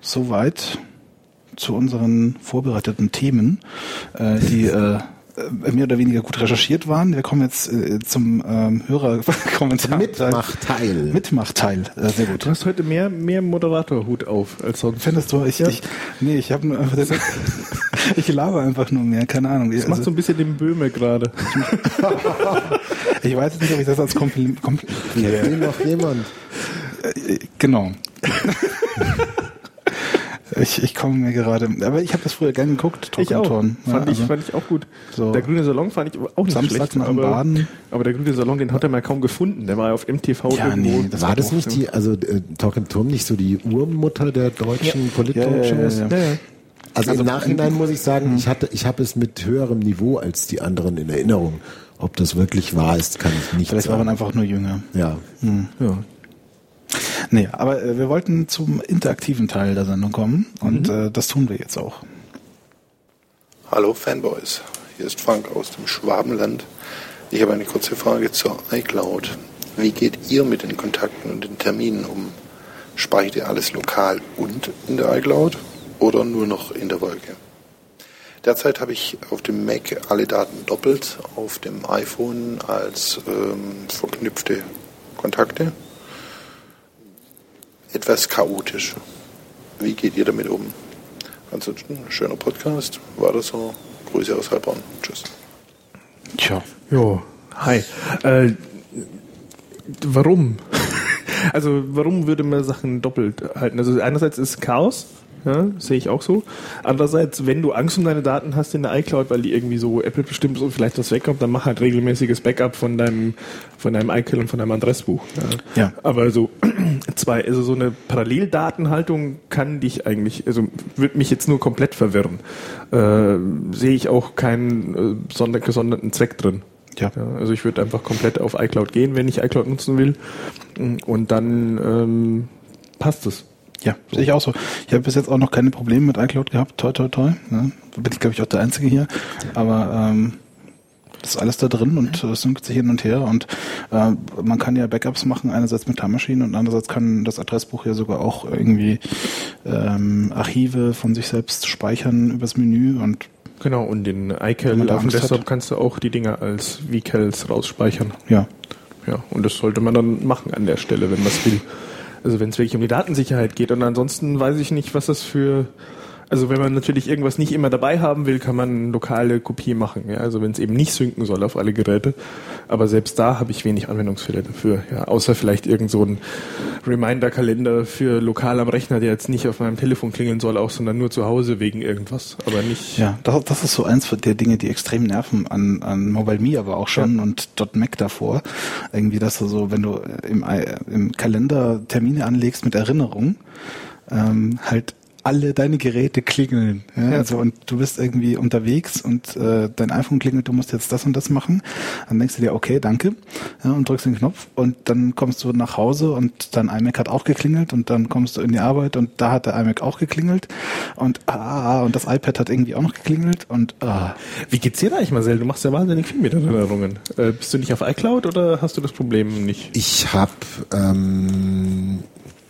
soweit zu unseren vorbereiteten Themen, äh, die äh, mehr oder weniger gut recherchiert waren. Wir kommen jetzt äh, zum ähm, Hörerkommentar. Mitmachteil. Mitmachteil, äh, sehr gut. Du hast heute mehr, mehr Moderatorhut auf als sonst. Findest du? Ich, ja. ich, nee, ich habe nur einfach, das, ich laber einfach nur mehr, keine Ahnung. Das also, macht so ein bisschen den Böhme gerade. Ich weiß jetzt nicht, ob ich das als Kompliment... Kompl- nee. noch jemand. Äh, genau. Ich, ich komme mir gerade, aber ich habe das früher gerne geguckt, ich auch. Torn. Fand, ja, ich, also fand ich auch gut. So der Grüne Salon fand ich auch nicht Samstag schlecht. nach dem aber, Baden. aber der Grüne Salon, den hat er mal kaum gefunden. Der war auf M T V ja, irgendwo. Nee, das war, war das nicht die, also äh, Talk im Turm nicht so die Urmutter der deutschen ja. Polit-Talkshows? Ja, ja, ja, ja. Also, also im Nachhinein muss ich sagen, ich hatte, ich habe es mit höherem Niveau als die anderen in Erinnerung. Ob das wirklich wahr ist, kann ich nicht Vielleicht sagen. war man einfach nur jünger. Ja. Hm. Ja. Nee, aber äh, wir wollten zum interaktiven Teil der Sendung kommen und mhm. äh, das tun wir jetzt auch. Hallo Fanboys, hier ist Frank aus dem Schwabenland. Ich habe eine kurze Frage zur iCloud. Wie geht ihr mit den Kontakten und den Terminen um? Speichert ihr alles lokal und in der iCloud oder nur noch in der Wolke? Derzeit habe ich auf dem Mac alle Daten doppelt, auf dem iPhone als ähm, verknüpfte Kontakte. Etwas chaotisch. Wie geht ihr damit um? Ansonsten, schöner Podcast. War das so? Grüße aus Heilbronn. Tschüss. Tja. Jo. Hi. Äh, warum? Also, warum würde man Sachen doppelt halten? Also, einerseits ist Chaos. Ja, sehe ich auch so. Andererseits, wenn du Angst um deine Daten hast in der iCloud, weil die irgendwie so Apple bestimmt so vielleicht was wegkommt, dann mach halt regelmäßiges Backup von deinem von deinem iCloud und von deinem Adressbuch. Ja. ja. Aber so zwei, also so eine Paralleldatenhaltung kann dich eigentlich, also würde mich jetzt nur komplett verwirren. Äh, sehe ich auch keinen äh, sonder, gesonderten Zweck drin. Ja. Ja, also ich würde einfach komplett auf iCloud gehen, wenn ich iCloud nutzen will. Und dann ähm, passt es. Ja, sehe ich auch so. Ich habe bis jetzt auch noch keine Probleme mit iCloud gehabt. Toi, toi, toi. Ne? Da bin ich, glaube ich, auch der Einzige hier. Aber ähm, das ist alles da drin und es synkt sich hin und her. Und äh, man kann ja Backups machen, einerseits mit Time Machine und andererseits kann das Adressbuch ja sogar auch irgendwie ähm, Archive von sich selbst speichern übers Menü. Und genau, und den Wenn man iCal da auf dem Angst Desktop hat. kannst du auch die Dinger als V Cals rausspeichern. ja, Ja, und das sollte man dann machen an der Stelle, wenn man es will. Also wenn es wirklich um die Datensicherheit geht. Und ansonsten weiß ich nicht, was das für... Also wenn man natürlich irgendwas nicht immer dabei haben will, kann man eine lokale Kopie machen. Ja? Also wenn es eben nicht synken soll auf alle Geräte. Aber selbst da habe ich wenig Anwendungsfälle dafür. Ja? Außer vielleicht irgend so ein Reminder-Kalender für lokal am Rechner, der jetzt nicht auf meinem Telefon klingeln soll, auch, sondern nur zu Hause wegen irgendwas. Aber nicht... ja, das, das ist so eins der Dinge, die extrem nerven an, an MobileMe, aber auch schon Ja. und .Mac davor. Irgendwie, dass du so, wenn du im, im Kalender Termine anlegst mit Erinnerung, ähm, halt alle deine Geräte klingeln. Ja? Ja. Also und du bist irgendwie unterwegs und äh, dein iPhone klingelt, du musst jetzt das und das machen. Dann denkst du dir, okay, danke, ja, und drückst den Knopf und dann kommst du nach Hause und dein iMac hat auch geklingelt und dann kommst du in die Arbeit und da hat der iMac auch geklingelt und ah, und das iPad hat irgendwie auch noch geklingelt und ah. Wie geht's dir da eigentlich, Marcel? Du machst ja wahnsinnig viel mit Erinnerungen. Äh, bist du nicht auf iCloud oder hast du das Problem nicht? Ich habe ähm,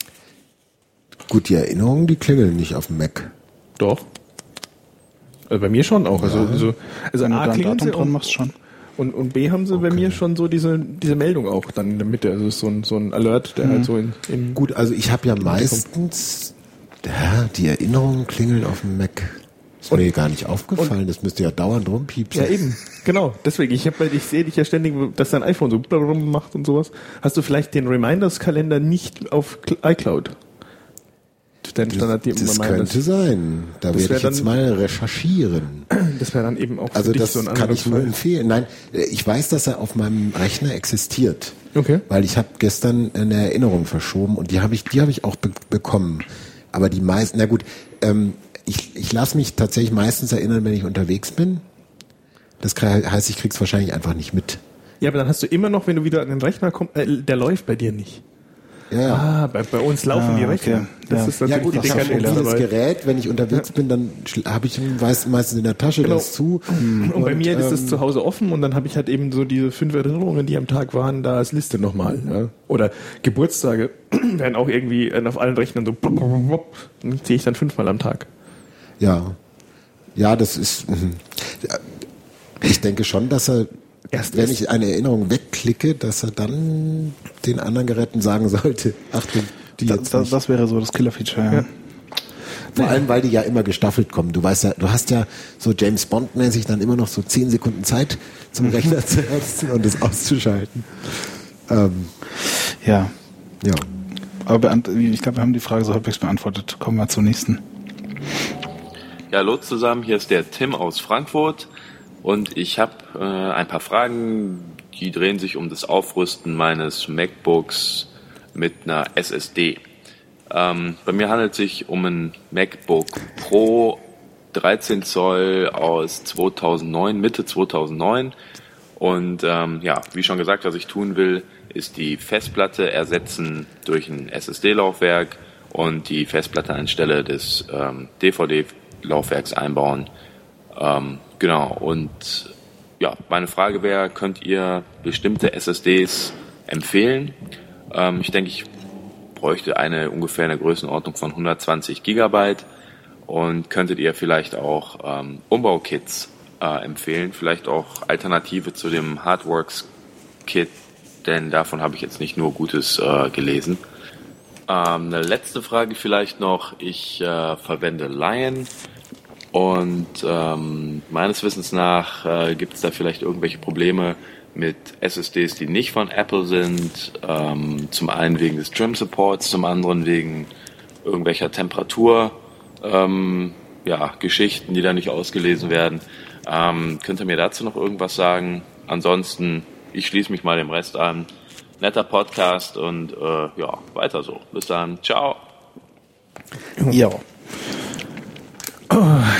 gut, die Erinnerungen, die klingeln nicht auf dem Mac. Doch. Also bei mir schon auch. Also, also, also Wenn du A, da ein klingeln Datum sie dran und, machst, schon. und, und B haben sie bei mir schon so diese, diese Meldung auch dann in der Mitte. Also es ist so ein, so ein Alert, der halt so in, in Gut, also ich habe ja meistens, ja, die Erinnerungen klingeln auf dem Mac. Ist mir gar nicht aufgefallen, das müsste ja dauernd rumpiepsen. Ja, eben. Genau. Deswegen, ich habe, ich sehe dich ja ständig, dass dein iPhone so macht und sowas. Hast du vielleicht den Reminders-Kalender nicht auf iCloud? Dein Standard, die Das, das Reminders. könnte sein. Da Das werde wär ich jetzt dann- mal recherchieren. Das wäre dann eben auch für Also dich das so ein kann ich nur Anwendungsfall. empfehlen. Nein, ich weiß, dass er auf meinem Rechner existiert. Okay. Weil ich habe gestern eine Erinnerung verschoben und die habe ich, die habe ich auch be- bekommen. Aber die meisten, na gut, ähm, ich, ich lasse mich tatsächlich meistens erinnern, wenn ich unterwegs bin. Das kann, heißt, ich krieg's wahrscheinlich einfach nicht mit. Ja, aber dann hast du immer noch, wenn du wieder an den Rechner kommst, äh, der läuft bei dir nicht. Ja, ja. Ah, bei, bei uns laufen Ah, die Rechner. okay. Das Ja. ist Ja natürlich gut, die ich habe ein Dekadence mobiles dabei. Gerät, wenn ich unterwegs bin, dann habe ich ihn meist- meistens in der Tasche, Genau. der ist zu. Und bei mir ist es ähm, zu Hause offen und dann habe ich halt eben so diese fünf Erinnerungen, die am Tag waren, da als Liste nochmal. Ja. Oder Geburtstage werden auch irgendwie auf allen Rechnern so dann ziehe ich dann fünfmal am Tag. Ja, ja, das ist. mhm. Ich denke schon, dass er, Erst wenn ist- ich eine Erinnerung wegklicke, dass er dann den anderen Geräten sagen sollte, Achtung, die Das, jetzt das, nicht. das wäre so das Killer-Feature. Ja. Ja. Vor allem, weil die ja immer gestaffelt kommen. Du weißt ja, du hast ja so James Bond-mäßig dann immer noch so zehn Sekunden Zeit zum Rechner zu hetzen und es auszuschalten. Ähm, ja. ja. Aber beant- ich glaube, wir haben die Frage so halbwegs beantwortet. Kommen wir zur nächsten. Ja, hallo zusammen, hier ist der Tim aus Frankfurt und ich habe äh, ein paar Fragen, die drehen sich um das Aufrüsten meines MacBooks mit einer S S D. Ähm, bei mir handelt es sich um ein MacBook Pro dreizehn Zoll aus zweitausendneun, Mitte zweitausendneun und ähm, ja, wie schon gesagt, was ich tun will, ist die Festplatte ersetzen durch ein S S D-Laufwerk und die Festplatte anstelle des ähm, D V D-Laufwerks einbauen. Ähm, genau, und ja, meine Frage wäre, könnt ihr bestimmte S S Ds empfehlen? Ähm, ich denke, ich bräuchte eine ungefähr eine Größenordnung von hundertzwanzig Gigabyte und könntet ihr vielleicht auch ähm, Umbaukits äh, empfehlen, vielleicht auch Alternative zu dem Hardworks-Kit, denn davon habe ich jetzt nicht nur Gutes äh, gelesen. Ähm, eine letzte Frage vielleicht noch. Ich äh, verwende Lion und ähm, meines Wissens nach äh, gibt es da vielleicht irgendwelche Probleme mit S S Ds, die nicht von Apple sind. Ähm, zum einen wegen des Trim Supports, zum anderen wegen irgendwelcher Temperatur, ähm, ja, Geschichten, die da nicht ausgelesen werden. Ähm, könnt ihr mir dazu noch irgendwas sagen? Ansonsten, ich schließe mich mal dem Rest an. Netter Podcast und äh, ja, weiter so. Bis dann. Ciao. Ja.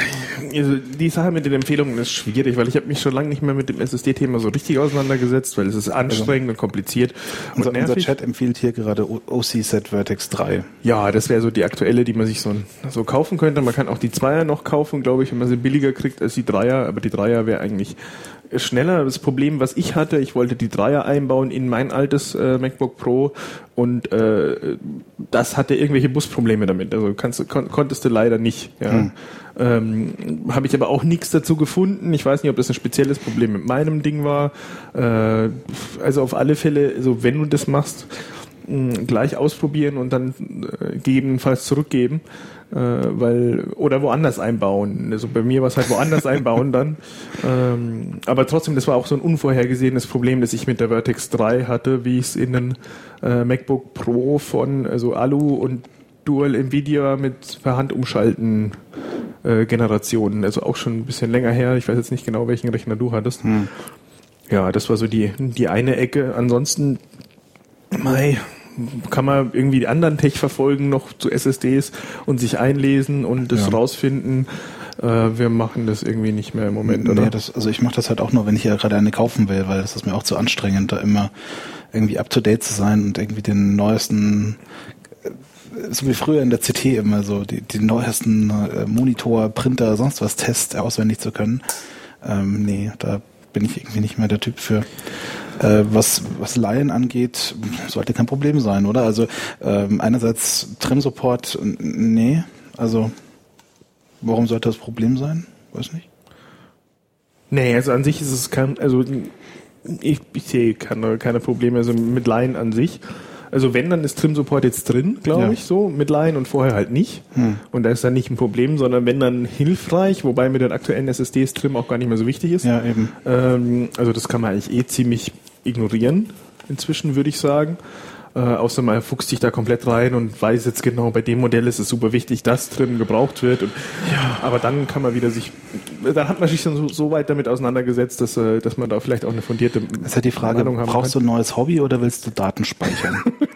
Also die Sache mit den Empfehlungen ist schwierig, weil ich habe mich schon lange nicht mehr mit dem S S D-Thema so richtig auseinandergesetzt, weil es ist anstrengend also, und kompliziert. Und unser, unser Chat empfiehlt hier gerade O C Z Vertex drei. Ja, das wäre so die aktuelle, die man sich so, so kaufen könnte. Man kann auch die Zweier noch kaufen, glaube ich, wenn man sie billiger kriegt als die Dreier, aber die Dreier wäre eigentlich schneller. Das Problem, was ich hatte, ich wollte die Dreier einbauen in mein altes äh, MacBook Pro und äh, das hatte irgendwelche Busprobleme damit. Also kannst, kon- konntest du leider nicht. Ja. Hm. Ähm, habe ich aber auch nichts dazu gefunden. Ich weiß nicht, ob das ein spezielles Problem mit meinem Ding war. Äh, also auf alle Fälle, also wenn du das machst, mh, gleich ausprobieren und dann äh, gegebenenfalls zurückgeben. Äh, weil oder woanders einbauen. Also bei mir war es halt woanders einbauen dann. Ähm, aber trotzdem, das war auch so ein unvorhergesehenes Problem, das ich mit der Vertex drei hatte, wie ich es in den äh, MacBook Pro von also Alu und Dual Nvidia mit per Hand umschalten äh, Generationen. Also auch schon ein bisschen länger her. Ich weiß jetzt nicht genau, welchen Rechner du hattest. Hm. Ja, das war so die die eine Ecke. Ansonsten, mei, kann man irgendwie die anderen Tech verfolgen noch zu S S Ds und sich einlesen und das ja. rausfinden. Äh, wir machen das irgendwie nicht mehr im Moment, nee, oder? Das, also ich mache das halt auch nur, wenn ich ja gerade eine kaufen will, weil das ist mir auch zu anstrengend, da immer irgendwie up to date zu sein und irgendwie den neuesten, so wie früher in der C T immer so, die, die neuesten äh, Monitor, Printer, sonst was Tests auswendig zu können. Ähm, nee, da bin ich irgendwie nicht mehr der Typ für. Äh, was, was Laien angeht, sollte kein Problem sein, oder? Also ähm, einerseits Trim-Support, nee, also warum sollte das Problem sein? Weiß nicht. Nee, also an sich ist es kein, also ich, ich sehe keine, keine Probleme also mit Laien an sich. Also wenn, dann ist Trim-Support jetzt drin, glaube ja. ich, so mit Laien und vorher halt nicht. Hm. Und da ist dann nicht ein Problem, sondern wenn, dann hilfreich, wobei mit den aktuellen S S Ds Trim auch gar nicht mehr so wichtig ist. Ja, eben. Ähm, also das kann man eigentlich eh ziemlich ignorieren, inzwischen würde ich sagen. Äh, außer man fuchst sich da komplett rein und weiß jetzt genau, bei dem Modell ist es super wichtig, dass Trim gebraucht wird. Und, ja. Aber dann kann man wieder sich, dann hat man sich schon so, so weit damit auseinandergesetzt, dass, äh, dass man da vielleicht auch eine fundierte Meinung Das ist halt die Frage, brauchst kann. du ein neues Hobby oder willst du Daten speichern?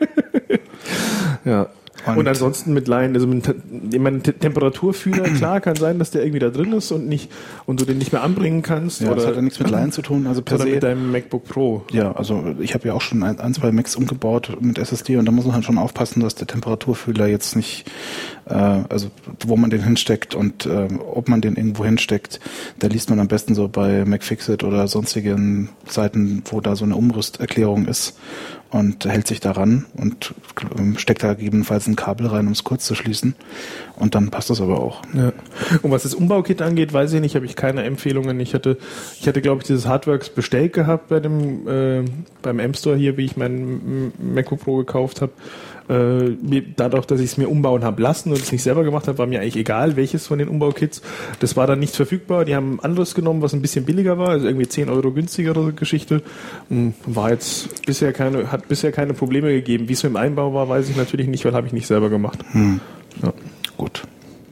ja. Und, und ansonsten mit Laien, also mit, ich meine, Temperaturfühler, klar, kann sein, dass der irgendwie da drin ist und nicht und du den nicht mehr anbringen kannst. Ja, oder, das hat ja nichts mit Laien zu tun, also per oder se. mit deinem MacBook Pro. Ja, also ich habe ja auch schon ein, ein, zwei Macs umgebaut mit S S D und da muss man halt schon aufpassen, dass der Temperaturfühler jetzt nicht, äh, also wo man den hinsteckt und äh, ob man den irgendwo hinsteckt, da liest man am besten so bei MacFixit oder sonstigen Seiten, wo da so eine Umrüsterklärung ist. Und hält sich daran und steckt da gegebenenfalls ein Kabel rein, um es kurz zu schließen. Und dann passt das aber auch. Ja. Und was das Umbau-Kit angeht, weiß ich nicht, habe ich keine Empfehlungen. Ich hatte, ich hatte, glaube ich, dieses Hardworks bestellt gehabt bei dem, äh, beim M-Store hier, wie ich meinen MacBook Pro gekauft habe. Äh, dadurch, dass ich es mir umbauen habe lassen und es nicht selber gemacht habe, war mir eigentlich egal, welches von den Umbaukits. Das war dann nicht verfügbar. Die haben ein anderes genommen, was ein bisschen billiger war, also irgendwie zehn Euro günstigere Geschichte. War jetzt bisher keine, hat bisher keine Probleme gegeben. Wie es mit dem Einbau war, weiß ich natürlich nicht, weil habe ich nicht selber gemacht. Hm. Ja. Gut.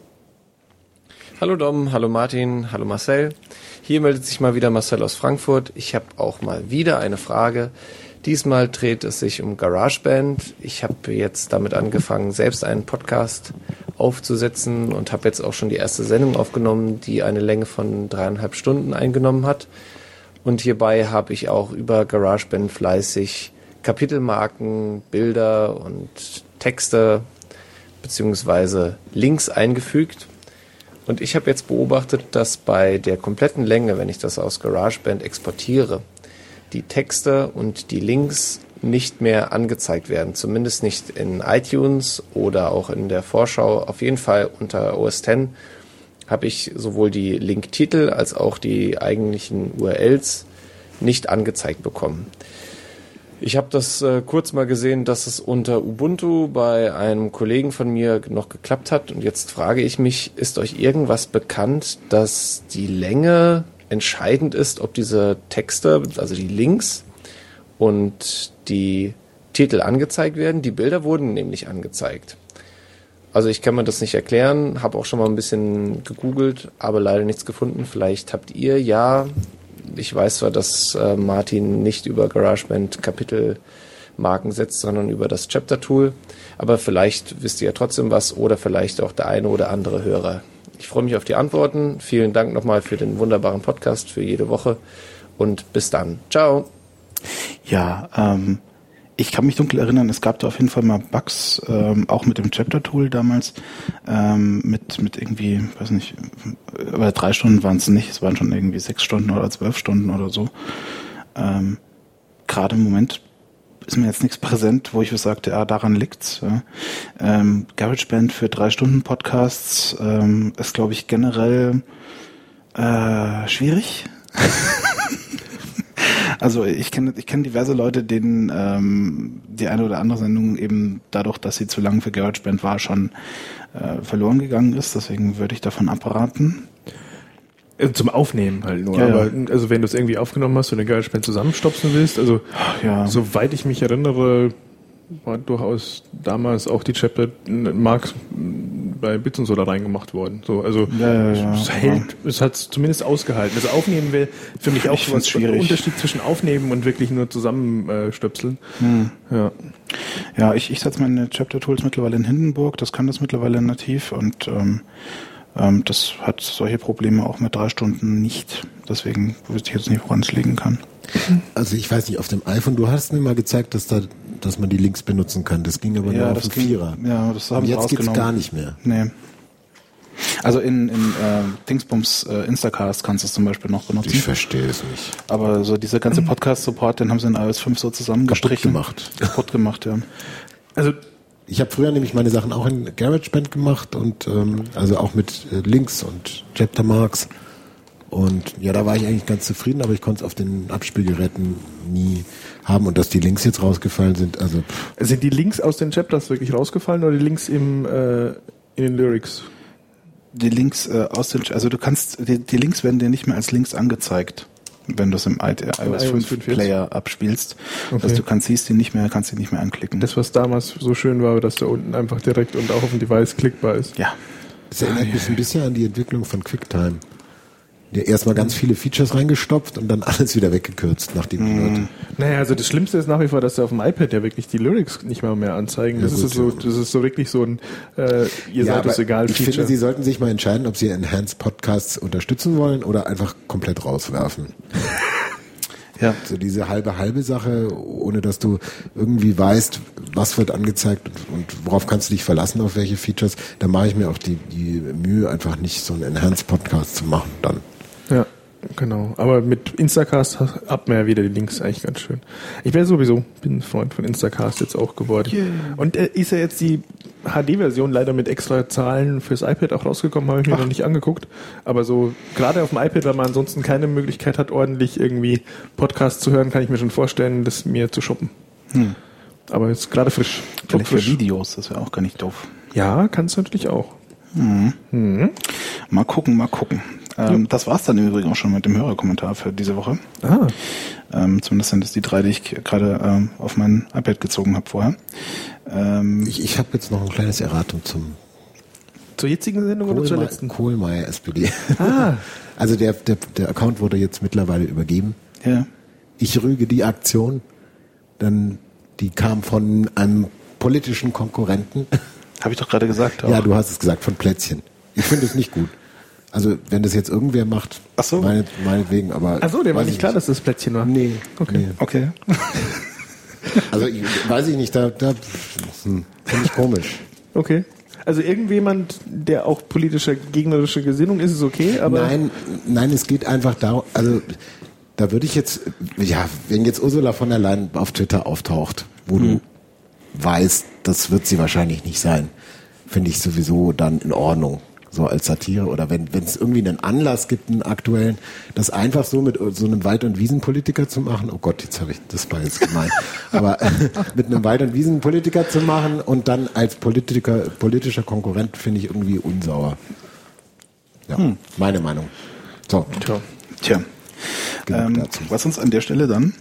Hallo Dom, hallo Martin, hallo Marcel. Hier meldet sich mal wieder Marcel aus Frankfurt. Ich habe auch mal wieder eine Frage. Diesmal dreht es sich um GarageBand. Ich habe jetzt damit angefangen, selbst einen Podcast aufzusetzen und habe jetzt auch schon die erste Sendung aufgenommen, die eine Länge von dreieinhalb Stunden eingenommen hat. Und hierbei habe ich auch über GarageBand fleißig Kapitelmarken, Bilder und Texte beziehungsweise Links eingefügt. Und ich habe jetzt beobachtet, dass bei der kompletten Länge, wenn ich das aus GarageBand exportiere, die Texte und die Links nicht mehr angezeigt werden. Zumindest nicht in iTunes oder auch in der Vorschau. Auf jeden Fall unter O S X habe ich sowohl die Linktitel als auch die eigentlichen U R Ls nicht angezeigt bekommen. Ich habe das äh, kurz mal gesehen, dass es unter Ubuntu bei einem Kollegen von mir noch geklappt hat. Und jetzt frage ich mich, ist euch irgendwas bekannt, dass die Länge entscheidend ist, ob diese Texte, also die Links und die Titel angezeigt werden? Die Bilder wurden nämlich angezeigt. Also ich kann mir das nicht erklären, habe auch schon mal ein bisschen gegoogelt, aber leider nichts gefunden. Vielleicht habt ihr ja... Ich weiß zwar, dass äh, Martin nicht über GarageBand Kapitelmarken setzt, sondern über das Chapter-Tool. Aber vielleicht wisst ihr ja trotzdem was oder vielleicht auch der eine oder andere Hörer. Ich freue mich auf die Antworten. Vielen Dank nochmal für den wunderbaren Podcast für jede Woche und bis dann. Ciao. Ja, ähm, ich kann mich dunkel erinnern, es gab da auf jeden Fall mal Bugs, ähm, auch mit dem Chapter-Tool damals, ähm, mit mit irgendwie, weiß nicht, aber drei Stunden waren es nicht, es waren schon irgendwie sechs Stunden oder zwölf Stunden oder so. Ähm, gerade im Moment ist mir jetzt nichts präsent, wo ich sagte, ja, daran liegt's. Ja. Ähm, GarageBand für drei Stunden Podcasts ähm, ist, glaube ich, generell äh, schwierig. Also ich kenne ich kenne diverse Leute, denen ähm, die eine oder andere Sendung eben dadurch, dass sie zu lang für GarageBand war, schon äh, verloren gegangen ist. Deswegen würde ich davon abraten. Zum Aufnehmen halt nur. Ja, aber ja. also wenn du es irgendwie aufgenommen hast und den GarageBand zusammenstopfen willst, also Ja. soweit ich mich erinnere, war durchaus damals auch die Chapter Marks bei Bits und so da reingemacht worden. So, also Ja, ja, ja. es hält, es hat es zumindest ausgehalten. Also Aufnehmen wäre für mich auch Ich find's was schwierig. Unterschied zwischen Aufnehmen und wirklich nur zusammenstöpseln. Hm. Ja. Ja, ich, ich setze meine Chapter-Tools mittlerweile in Hindenburg, das kann das mittlerweile nativ und ähm, ähm, das hat solche Probleme auch mit drei Stunden nicht. Deswegen wüsste ich jetzt nicht, woran es liegen kann. Also ich weiß nicht, auf dem iPhone, du hast mir mal gezeigt, dass da, dass man die Links benutzen kann. Das ging aber nur auf dem ging- Vierer. Ja, das haben Und sie jetzt geht's rausgenommen. gar nicht mehr. Nee. Also in, in äh, Dingsbums äh, Instacast kannst du es zum Beispiel noch benutzen. Ich verstehe es nicht. Aber so dieser ganze Podcast-Support, den haben sie in iOS fünf so zusammengestrichen. Kaputt gemacht. Kaputt gemacht, ja. Also Ich habe früher nämlich meine Sachen auch in GarageBand gemacht und ähm, also auch mit äh, Links und Chaptermarks. Und ja, da war ich eigentlich ganz zufrieden, aber ich konnte es auf den Abspielgeräten nie haben. Und dass die Links jetzt rausgefallen sind, also pff, sind die Links aus den Chapters wirklich rausgefallen oder die Links im äh, in den Lyrics? Die Links äh, aus den, also du kannst, die, die Links werden dir nicht mehr als Links angezeigt, wenn du es im iOS fünf fünf jetzt? Player abspielst. Okay. Also du kannst siehst die nicht mehr, kannst die nicht mehr anklicken. Das, was damals so schön war, dass da unten einfach direkt und auch auf dem Device klickbar ist. ja. es erinnert mich ein bisschen an die Entwicklung von QuickTime. Ja, erstmal ganz viele Features reingestopft und dann alles wieder weggekürzt, nachdem die Leute. Naja, also das Schlimmste ist nach wie vor, dass sie auf dem iPad ja wirklich die Lyrics nicht mehr mehr anzeigen. Das, Ja, ist, gut, so, das ist so wirklich so ein äh, ihr seid es egal ich Feature. finde, sie sollten sich mal entscheiden, ob sie Enhanced Podcasts unterstützen wollen oder einfach komplett rauswerfen. Ja. So diese halbe halbe Sache, ohne dass du irgendwie weißt, was wird angezeigt und worauf kannst du dich verlassen, auf welche Features, da mache ich mir auch die, die Mühe, einfach nicht so einen Enhanced Podcast zu machen dann. Ja, genau. Aber mit Instacast hat man ja wieder die Links, eigentlich ganz schön. Ich wäre sowieso, bin ein Freund von Instacast jetzt auch geworden. Yeah. Und äh, ist ja jetzt die H D-Version leider mit extra Zahlen fürs iPad auch rausgekommen, habe ich mir Ach. noch nicht angeguckt. Aber so, gerade auf dem iPad, wenn man ansonsten keine Möglichkeit hat, ordentlich irgendwie Podcasts zu hören, kann ich mir schon vorstellen, das mir zu shoppen. Hm. Aber jetzt gerade frisch. Vielleicht für frisch. Videos, das wäre auch gar nicht doof. Ja, kannst du natürlich auch. Mhm. Mhm. Mal gucken, mal gucken. Ähm, ja. Das war's dann im Übrigen auch schon mit dem Hörerkommentar für diese Woche. Ah. Ähm, zumindest sind es die drei, die ich gerade ähm, auf mein iPad gezogen habe vorher. Ähm, ich ich habe jetzt noch ein kleines Erratum zum zur jetzigen Sendung Kohlmeier, oder zur letzten? Kohlmeier S P D. Ah. Also der, der, der Account wurde jetzt mittlerweile übergeben. Ja. Ich rüge die Aktion, dann die kam von einem politischen Konkurrenten. Habe ich doch gerade gesagt. Auch. Ja, du hast es gesagt, von Plätzchen. Ich finde es nicht gut. Also, wenn das jetzt irgendwer macht, Ach so. meine, meinetwegen, aber... Ach so, der war nicht klar, nicht. dass das Plätzchen war? Nee. Okay. Nee. Okay. Also, ich, weiß ich nicht, da, da hm, finde ich komisch. Okay. Also irgendjemand, der auch politischer, gegnerische Gesinnung ist, ist okay, aber... Nein, nein, es geht einfach darum, also, da würde ich jetzt, ja, wenn jetzt Ursula von der Leyen auf Twitter auftaucht, wo hm. du weißt, das wird sie wahrscheinlich nicht sein, finde ich sowieso dann in Ordnung. So als Satire oder wenn wenn es irgendwie einen Anlass gibt, einen aktuellen, das einfach so mit so einem Wald- und Wiesenpolitiker zu machen, oh Gott, jetzt habe ich, das war jetzt gemein, aber äh, mit einem Wald- und Wiesenpolitiker zu machen und dann als Politiker, politischer Konkurrent finde ich irgendwie unsauer. Ja, hm. meine Meinung. So. Tja. Tja. Ähm, was uns an der Stelle dann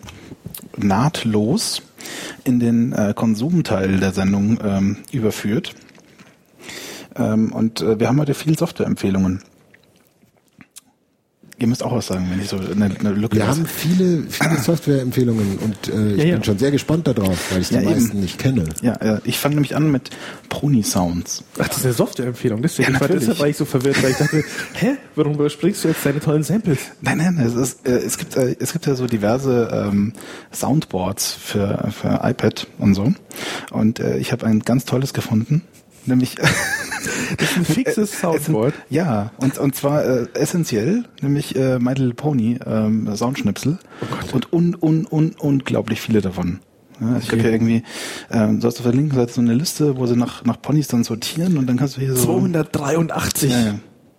nahtlos in den äh, Konsumteil der Sendung ähm, überführt. Ähm, und äh, wir haben heute viele Softwareempfehlungen. ihr müsst auch was sagen, wenn ich so eine, eine Lücke Wir lasse. haben viele, viele Softwareempfehlungen und äh, ich Ja, ja. bin schon sehr gespannt darauf, weil ich die Ja, eben. meisten nicht kenne. Ja, äh, ich fange nämlich an mit Prony Sounds. Ach, das ist eine Softwareempfehlung. Deswegen Ja, war, natürlich. deshalb war ich so verwirrt, weil ich dachte, hä, warum überspringst du jetzt deine tollen Samples? Nein, nein, es, ist, äh, es, gibt, äh, es gibt ja so diverse ähm, Soundboards für, für iPad und so. Und äh, ich habe ein ganz tolles gefunden, nämlich Das ist ein fixes Soundboard. Essen, ja, und, und zwar äh, essentiell, nämlich äh, My Little Pony ähm, Soundschnipsel und un, un, un, unglaublich viele davon. Ja, es gibt ja irgendwie, ähm, du hast auf der linken Seite so eine Liste, wo sie nach, nach Ponys dann sortieren und dann kannst du hier so... zweihundertdreiundachtzig. Ja, ja.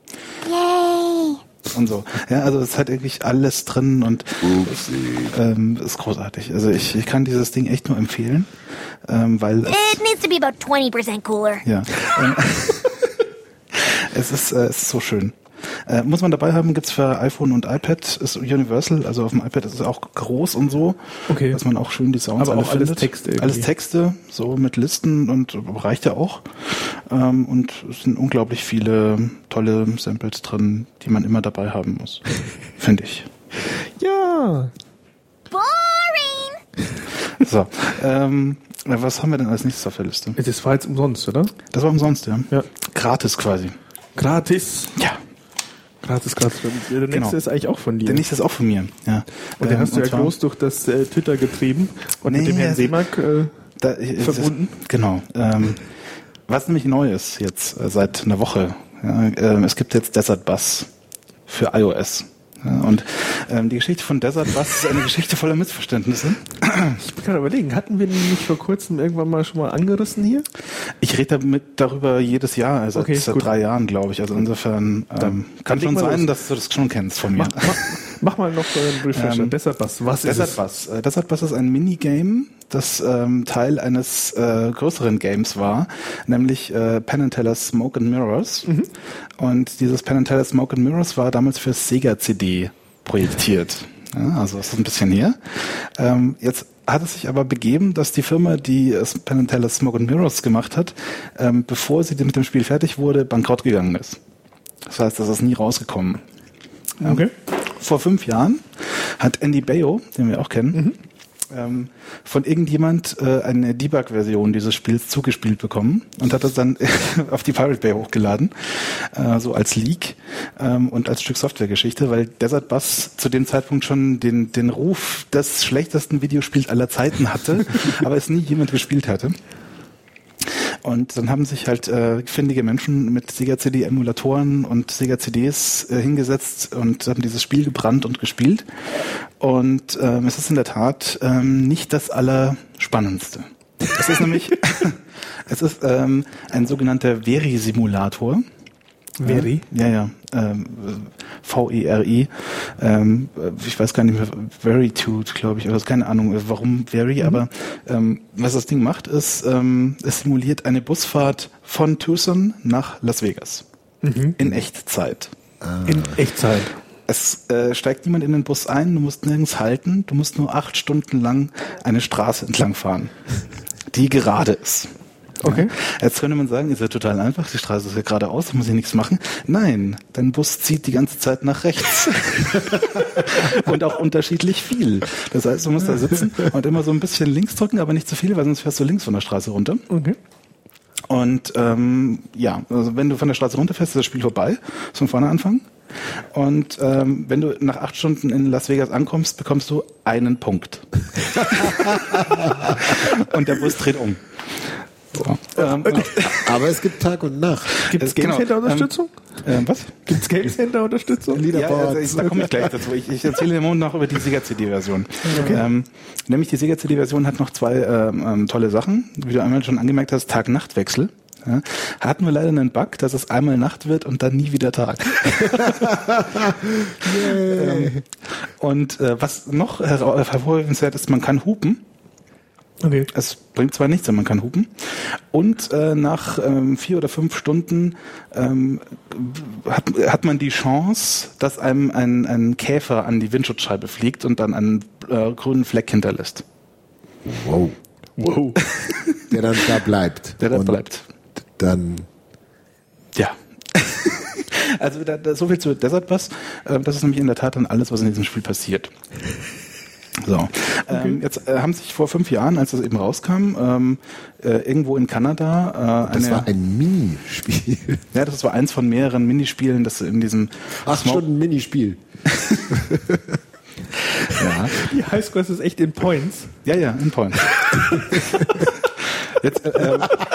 Und so. Ja, also es hat wirklich alles drin und ähm, ist großartig. Also ich, ich kann dieses Ding echt nur empfehlen, ähm, weil es, It needs to be about twenty percent cooler. ja, ähm, es ist, äh, es ist so schön. Äh, muss man dabei haben, gibt's für iPhone und iPad, ist universal, also auf dem iPad ist es auch groß und so, Okay. dass man auch schön die Sounds Aber alle auch alles findet. Texte irgendwie. Alles Texte, so mit Listen und reicht ja auch. Ähm, und es sind unglaublich viele tolle Samples drin, die man immer dabei haben muss, finde ich. Ja. Boring! So, ähm, was haben wir denn als nächstes auf der Liste? Das war jetzt umsonst, oder? Das war umsonst, ja? Ja. Gratis quasi. Gratis. Ja. Gratis, gratis. Der nächste Genau. ist eigentlich auch von dir. Der nächste ist auch von mir, ja. Und den Ähm, hast du ja zwar- groß durch das äh, Twitter getrieben und mit Nee, dem Herrn also- Seemack äh, Da, ich- verbunden. Das, genau. Ähm, was nämlich neu ist jetzt äh, seit einer Woche, ja, ähm, es gibt jetzt Desert Bus für iOS. Ja, und ähm, die Geschichte von Desert Bus ist eine Geschichte voller Missverständnisse. Ich bin gerade überlegen, hatten wir den nicht vor kurzem irgendwann mal schon mal angerissen hier? Ich rede damit darüber jedes Jahr, also Okay, seit gut. drei Jahren, glaube ich. Also insofern ähm, kann leg schon mal sein, los. dass du das schon kennst von mir. Mach, mach, mach mal noch einen Refresher. Ähm, Desert Bus. Was ist Desert es? Bus. Äh, Desert Bus ist ein Minigame, das ähm, Teil eines äh, größeren Games war, nämlich äh, Penn and Teller Smoke and Mirrors. Mhm. Und dieses Penn and Teller Smoke and Mirrors war damals für Sega C D projektiert. Ja, also das ist ein bisschen her. Ähm, jetzt hat es sich aber begeben, dass die Firma, die es Penn and Teller Smoke and Mirrors gemacht hat, ähm, bevor sie mit dem Spiel fertig wurde, bankrott gegangen ist. Das heißt, das ist nie rausgekommen. Ja. Okay. Vor fünf Jahren hat Andy Baio, den wir auch kennen, Mhm. ähm, von irgendjemand äh, eine Debug-Version dieses Spiels zugespielt bekommen und hat das dann auf die Pirate Bay hochgeladen, äh, so als Leak ähm, und als Stück Softwaregeschichte, weil Desert Bus zu dem Zeitpunkt schon den, den Ruf des schlechtesten Videospiels aller Zeiten hatte, aber es nie jemand gespielt hatte. Und dann haben sich halt äh, findige Menschen mit Sega C D-Emulatoren und Sega C Ds äh, hingesetzt und haben dieses Spiel gebrannt und gespielt. Und ähm, es ist in der Tat ähm, nicht das Allerspannendste. Es ist nämlich, es ist ähm, ein sogenannter Veri-Simulator. Veri? Ja, ja. Ähm, V E R I. Ähm, ich weiß gar nicht mehr, Veritude, glaube ich, oder keine Ahnung, warum Veri, mhm. aber ähm, was das Ding macht, ist, ähm, es simuliert eine Busfahrt von Tucson nach Las Vegas. Mhm. In Echtzeit. In Echtzeit. Es äh, steigt niemand in den Bus ein, du musst nirgends halten, du musst nur acht Stunden lang eine Straße entlang fahren, die gerade ist. Okay. Ja. Jetzt könnte man sagen, ist ja total einfach, die Straße ist ja geradeaus, da muss ich nichts machen. Nein, dein Bus zieht die ganze Zeit nach rechts. Und auch unterschiedlich viel. Das heißt, du musst da sitzen und immer so ein bisschen links drücken, aber nicht zu viel, weil sonst fährst du links von der Straße runter. Okay. Und ähm, ja, also wenn du von der Straße runterfährst, ist das Spiel vorbei. Muss von vorne anfangen. Und ähm, wenn du nach acht Stunden in Las Vegas ankommst, bekommst du einen Punkt. Und der Bus dreht um. So. Ähm, Aber es gibt Tag und Nacht. Gibt es Äh, genau, Game Center Unterstützung? ähm, was? Gibt es Game Center Unterstützung? Ja, Leaderboards. also ich, da komme ich gleich dazu. Ich, ich erzähle im Moment noch über die Sega C D-Version. Okay. Ähm, nämlich die Sega C D-Version hat noch zwei ähm, ähm, tolle Sachen. Wie du einmal schon angemerkt hast, Tag-Nacht-Wechsel. Ja. Hatten wir leider einen Bug, dass es einmal Nacht wird und dann nie wieder Tag. ähm, und äh, was noch her- hervorhebenswert ist, man kann hupen. Okay. Es bringt zwar nichts, aber man kann hupen. Und äh, nach ähm, vier oder fünf Stunden ähm, hat, hat man die Chance, dass einem ein, ein Käfer an die Windschutzscheibe fliegt und dann einen äh, grünen Fleck hinterlässt. Wow. Wow. Der dann da bleibt. Der da Und bleibt. Dann Ja. Also da, da, so viel zu Desert Bus. Ähm, das ist nämlich in der Tat dann alles, was in diesem Spiel passiert. So, okay. ähm, jetzt äh, haben sich vor fünf Jahren, als das eben rauskam, ähm, äh, irgendwo in Kanada äh, Das eine, war ein Minispiel. Ja, das war eins von mehreren Minispielen, das in diesem Acht Smoke- Stunden Minispiel. Ja, Die Highscore ist echt in Points. ja, ja, in Point. Jetzt, äh,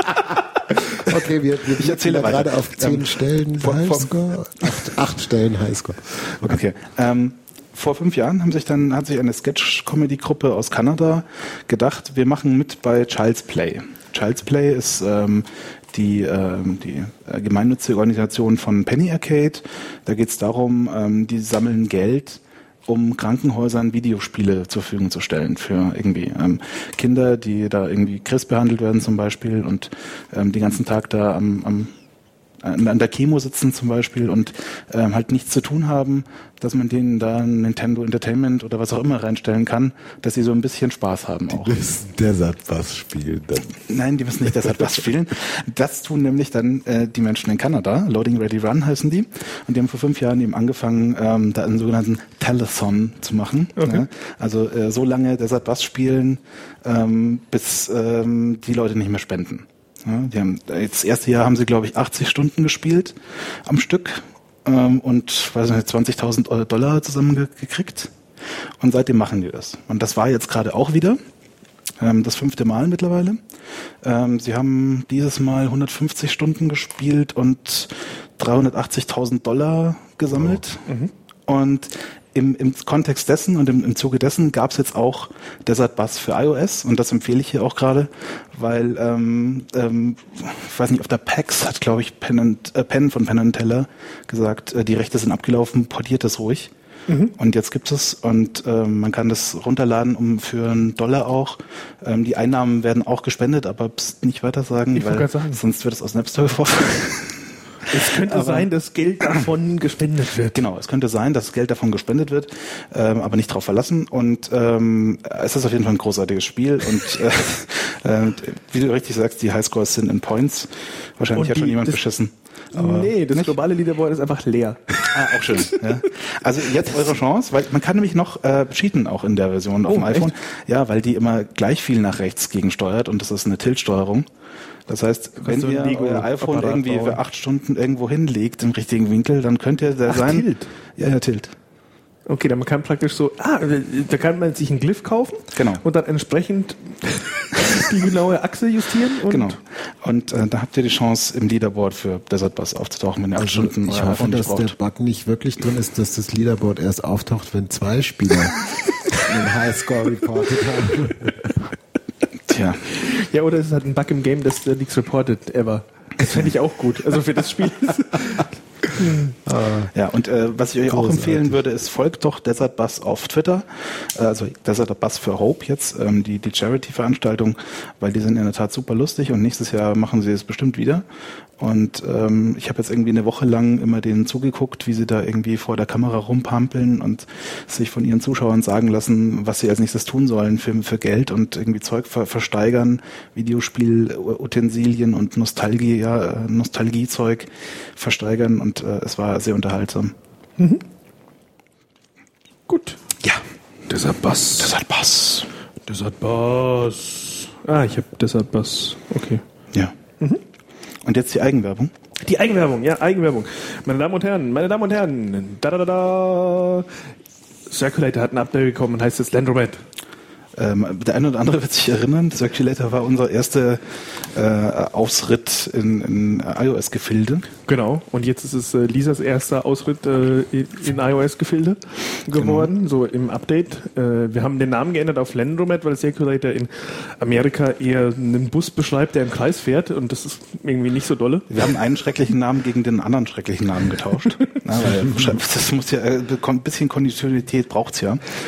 Okay, wir, wir Ich erzähle blicken da weiter. gerade auf zehn Ähm, Stellen vom- vom- Highscore. Acht, acht Stellen Highscore. Okay. Ähm, vor fünf Jahren haben sich dann, hat sich eine Sketch-Comedy-Gruppe aus Kanada gedacht, wir machen mit bei Child's Play. Child's Play ist ähm, die, ähm, die äh, gemeinnützige Organisation von Penny Arcade. Da geht es darum, ähm, die sammeln Geld, um Krankenhäusern Videospiele zur Verfügung zu stellen für irgendwie ähm, Kinder, die da irgendwie Krebs behandelt werden zum Beispiel und ähm, den ganzen Tag da am, am an der Chemo sitzen zum Beispiel und ähm, halt nichts zu tun haben, dass man denen da ein Nintendo Entertainment oder was auch immer reinstellen kann, dass sie so ein bisschen Spaß haben auch. Das Desert Bus spielen dann. Nein, die müssen nicht Desert Bus spielen. Das tun nämlich dann äh, die Menschen in Kanada. Loading Ready Run heißen die. Und die haben vor fünf Jahren eben angefangen, ähm, da einen sogenannten Telethon zu machen. Okay. Ja? Also äh, so lange Desert Bus spielen, ähm, bis ähm, die Leute nicht mehr spenden. Ja, die haben, das erste Jahr haben sie, glaube ich, achtzig Stunden gespielt am Stück ähm, und weiß nicht, zwanzigtausend Dollar zusammengekriegt. Und seitdem machen die das. Und das war jetzt gerade auch wieder ähm, das fünfte Mal mittlerweile. Ähm, sie haben dieses Mal hundertfünfzig Stunden gespielt und dreihundertachtzigtausend Dollar gesammelt. Oh. Mhm. Und Im, im Kontext dessen und im, im Zuge dessen gab es jetzt auch Desert Bus für iOS und das empfehle ich hier auch gerade, weil ähm, ähm, ich weiß nicht, auf der PAX hat, glaube ich, Penn, and, äh, Penn von Penn and Teller gesagt, äh, die Rechte sind abgelaufen, portiert das ruhig. Mhm. Und jetzt gibt es und ähm, man kann das runterladen, um für einen Dollar auch. Ähm, die Einnahmen werden auch gespendet, aber pst, nicht weiter sagen, Ich weil wollte gerade sagen. sonst wird es aus dem App Store geworfen. Es könnte Aber- sein, dass Geld davon gespendet wird. Genau, es könnte sein, dass Geld davon gespendet wird, ähm, aber nicht drauf verlassen. Und ähm, es ist auf jeden Fall ein großartiges Spiel. Und äh, äh, wie du richtig sagst, die Highscores sind in Points. Wahrscheinlich Und hat schon die- jemand das- beschissen. Aber Nee, das nicht? globale Leaderboard ist einfach leer. Ah, auch schön. Ja. Also jetzt eure Chance, weil man kann nämlich noch äh, cheaten auch in der Version auf Oh, dem iPhone. echt? Ja, weil die immer gleich viel nach rechts gegensteuert und das ist eine Tilt-Steuerung. Das heißt, wenn du ein ihr Lego euer iPhone Apparat irgendwie bauen? für acht Stunden irgendwo hinlegt im richtigen Winkel, dann könnt ihr da Ach, sein. Tilt. Ja, ja, Tilt. Okay, dann kann man praktisch so, ah, da kann man sich einen Glyph kaufen Genau. und dann entsprechend die genaue Achse justieren. Und Genau. Und äh, da habt ihr die Chance, im Leaderboard für Desert Bus aufzutauchen, wenn ihr acht Also Stunden ich euer hoffe, iPhone nicht dass der braucht. Bug nicht wirklich drin ist, dass das Leaderboard erst auftaucht, wenn zwei Spieler einen Highscore reportet haben. Tja. Ja, oder es ist halt ein Bug im Game, dass äh, nichts reported ever. Das fände ich auch gut. Also für das Spiel. Ja, und äh, was ich euch auch Großartig. empfehlen würde, ist, folgt doch Desert Bus auf Twitter, äh, also Desert Bus für Hope jetzt, ähm, die, die Charity-Veranstaltung, weil die sind in der Tat super lustig und nächstes Jahr machen sie es bestimmt wieder. Und ähm, ich habe jetzt irgendwie eine Woche lang immer denen zugeguckt, wie sie da irgendwie vor der Kamera rumpampeln und sich von ihren Zuschauern sagen lassen, was sie als nächstes tun sollen für, für Geld und irgendwie Zeug ver versteigern, Videospiel-Utensilien und Nostalgie, ja, äh, Nostalgiezeug versteigern und äh, es war sehr unterhaltsam. Gut. Ja, Desert Bus. Desert Bus. Desert Bus. Ah, ich habe Desert Bus. Okay. Ja. Und jetzt die Eigenwerbung. Die Eigenwerbung, ja, Eigenwerbung. Meine Damen und Herren, meine Damen und Herren, da da da da. Circulator hat ein Update bekommen und heißt jetzt Landromat. Ähm, der eine oder andere wird sich erinnern, Circulator war unser erster äh, Ausritt in, in iOS-Gefilde. Genau. Und jetzt ist es äh, Lisas erster Ausritt äh, in, in iOS-Gefilde geworden, Genau. so im Update. Äh, wir haben den Namen geändert auf Landromat, weil Circulator in Amerika eher einen Bus beschreibt, der im Kreis fährt und das ist irgendwie nicht so dolle. Wir haben einen schrecklichen Namen gegen den anderen schrecklichen Namen getauscht. Na, weil das muss ja, äh, ein bisschen Kontinuität braucht's ja.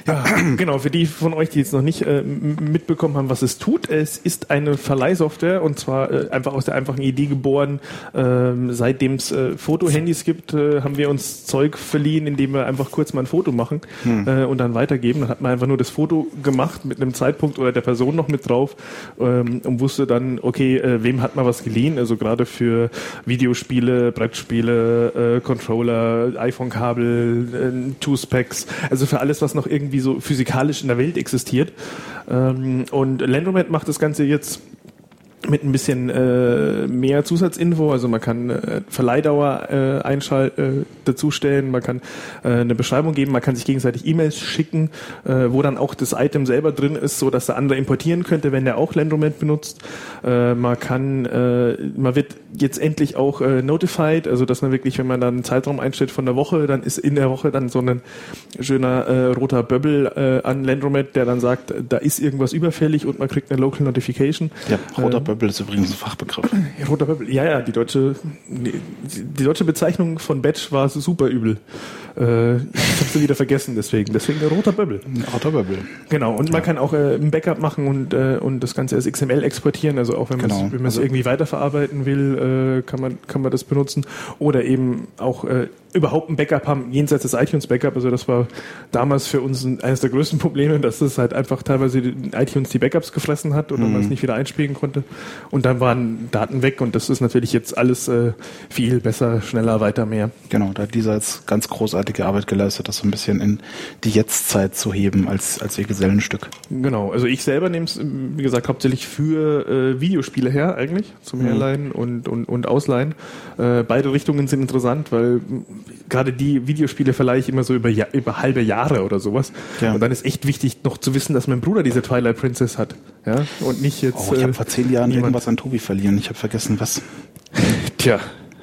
Ja, genau, für die von euch, die jetzt noch nicht äh, mitbekommen haben, was es tut. Es ist eine Verleihsoftware und zwar äh, einfach aus der einfachen Idee geboren. Ähm, seitdem es äh, Fotohandys gibt, äh, haben wir uns Zeug verliehen, indem wir einfach kurz mal ein Foto machen hm. äh, und dann weitergeben. Dann hat man einfach nur das Foto gemacht mit einem Zeitpunkt oder der Person noch mit drauf ähm, und wusste dann, okay, äh, wem hat man was geliehen? Also gerade für Videospiele, Brettspiele, äh, Controller, iPhone-Kabel, äh, Two-Specs, also für alles, was noch irgendwie so physikalisch in der Welt existiert. Ähm, und Landromat macht das Ganze jetzt mit ein bisschen äh, mehr Zusatzinfo, also man kann äh, Verleihdauer äh, einschal- äh, dazustellen, man kann äh, eine Beschreibung geben, man kann sich gegenseitig E-Mails schicken, äh, wo dann auch das Item selber drin ist, so dass der andere importieren könnte, wenn der auch Landromat benutzt. Äh, man kann, äh, man wird jetzt endlich auch äh, notified, also dass man wirklich, wenn man dann einen Zeitraum einstellt von der Woche, dann ist in der Woche dann so ein schöner äh, roter Bubble äh, an Landromat, der dann sagt, da ist irgendwas überfällig und man kriegt eine Local Notification. Ja, roter äh, Bubble ist übrigens ein Fachbegriff. Roter Bubble, ja, ja, die deutsche, die, die deutsche Bezeichnung von Batch war super übel. Äh, ich habe sie wieder vergessen, deswegen. Deswegen der roter Bubble. Roter Bubble. Genau, und man ja. kann auch äh, ein Backup machen und, äh, und das Ganze als X M L exportieren, also auch wenn man es genau. also, irgendwie weiterverarbeiten will, äh, kann man kann man das benutzen. Oder eben auch äh, überhaupt ein Backup haben, jenseits des iTunes-Backup. Also das war damals für uns ein, eines der größten Probleme, dass es halt einfach teilweise iTunes die Backups gefressen hat oder mhm. man es nicht wieder einspielen konnte. Und dann waren Daten weg und das ist natürlich jetzt alles äh, viel besser, schneller, weiter, mehr. Genau, da hat dieser jetzt ganz großartige Arbeit geleistet, das so ein bisschen in die Jetztzeit zu heben als, als ihr Gesellenstück. Genau, also ich selber nehme es, wie gesagt, hauptsächlich für äh, Videospiele her eigentlich, zum mhm. Herleihen und, und, und Ausleihen. Äh, beide Richtungen sind interessant, weil gerade die Videospiele verleihe ich immer so über, ja, über halbe Jahre oder sowas. Ja. Und dann ist echt wichtig, noch zu wissen, dass mein Bruder diese Twilight Princess hat. Ja? Und nicht jetzt. Oh, ich habe äh, vor zehn Jahren niemand. irgendwas an Tobi verliehen. Ich habe vergessen, was. Tja.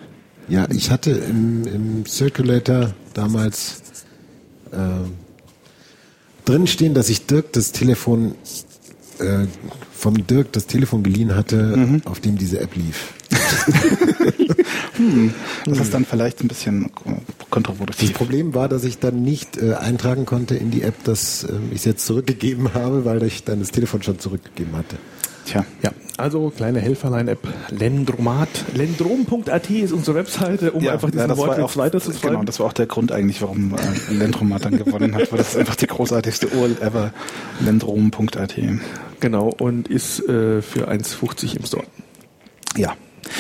Ja, ich hatte im, im Circulator damals äh, drinstehen, dass ich Dirk das Telefon äh, vom Dirk das Telefon geliehen hatte, mhm. auf dem diese App lief. hm. Das ist dann vielleicht ein bisschen kontraproduktiv. Das Problem war, dass ich dann nicht äh, eintragen konnte in die App, dass äh, ich es jetzt zurückgegeben habe, weil ich dann das Telefon schon zurückgegeben hatte. Tja, ja. Also kleine Helferlein-App, Lendromat. Lendrom punkt a t ist unsere Webseite, um ja, einfach diesen ja, Wortwitz weiterzuschreiben. Genau, das war auch der Grund eigentlich, warum äh, Lendromat dann gewonnen hat, weil das ist einfach die großartigste U R L ever. Lendrom punkt a t. Genau, und ist äh, für eins fünfzig im Store. Ja.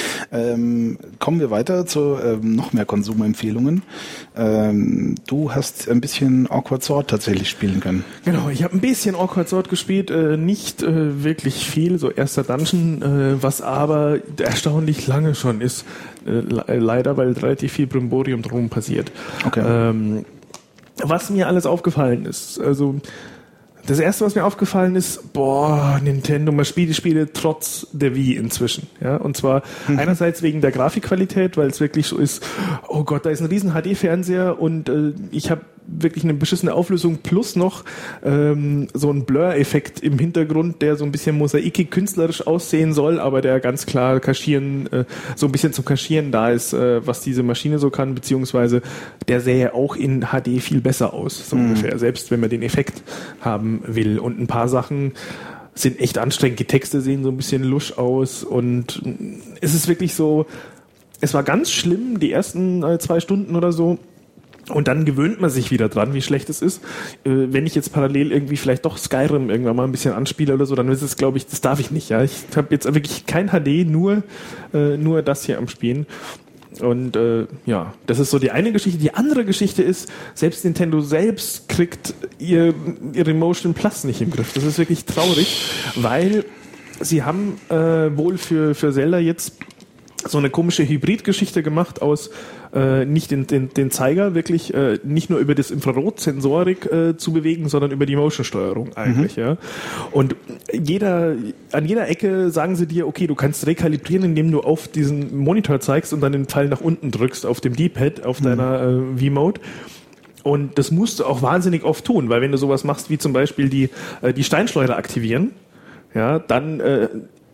Ähm, kommen wir weiter zu ähm, noch mehr Konsumempfehlungen. Ähm, du hast ein bisschen Awkward Sword tatsächlich spielen können. Genau, ich habe ein bisschen Awkward Sword gespielt, äh, nicht äh, wirklich viel, so erster Dungeon, äh, was aber erstaunlich lange schon ist, äh, le- leider, weil relativ viel Brimborium drum passiert. Okay. Ähm, was mir alles aufgefallen ist, also das erste, was mir aufgefallen ist, boah, Nintendo, man spielt die Spiele trotz der Wii inzwischen. Ja, und zwar mhm. einerseits wegen der Grafikqualität, weil es wirklich so ist, oh Gott, da ist ein riesen H D-Fernseher und äh, ich habe wirklich eine beschissene Auflösung plus noch ähm, so ein Blur-Effekt im Hintergrund, der so ein bisschen mosaikig künstlerisch aussehen soll, aber der ganz klar kaschieren, äh, so ein bisschen zum Kaschieren da ist, äh, was diese Maschine so kann, beziehungsweise der sähe auch in H D viel besser aus, so mhm. ungefähr, selbst wenn man den Effekt haben will. Und ein paar Sachen sind echt anstrengend. Die Texte sehen so ein bisschen lusch aus und es ist wirklich so, es war ganz schlimm, die ersten äh, zwei Stunden oder so. Und dann gewöhnt man sich wieder dran, wie schlecht es ist. Äh, wenn ich jetzt parallel irgendwie vielleicht doch Skyrim irgendwann mal ein bisschen anspiele oder so, dann ist es, glaube ich, das darf ich nicht. Ja, ich habe jetzt wirklich kein H D, nur äh, nur das hier am Spielen. Und äh, ja, das ist so die eine Geschichte. Die andere Geschichte ist, selbst Nintendo selbst kriegt ihr ihre Motion Plus nicht im Griff. Das ist wirklich traurig, weil sie haben äh, wohl für für Zelda jetzt so eine komische Hybridgeschichte gemacht aus äh, nicht den, den, den Zeiger wirklich äh, nicht nur über das Infrarotsensorik äh, zu bewegen, sondern über die Motion-Steuerung eigentlich. Mhm. Ja. Und jeder an jeder Ecke sagen sie dir, okay, du kannst rekalibrieren, indem du auf diesen Monitor zeigst und dann den Pfeil nach unten drückst auf dem D-Pad, auf mhm. deiner äh, V-Mode. Und das musst du auch wahnsinnig oft tun, weil wenn du sowas machst wie zum Beispiel die, äh, die Steinschleuder aktivieren, ja, dann äh,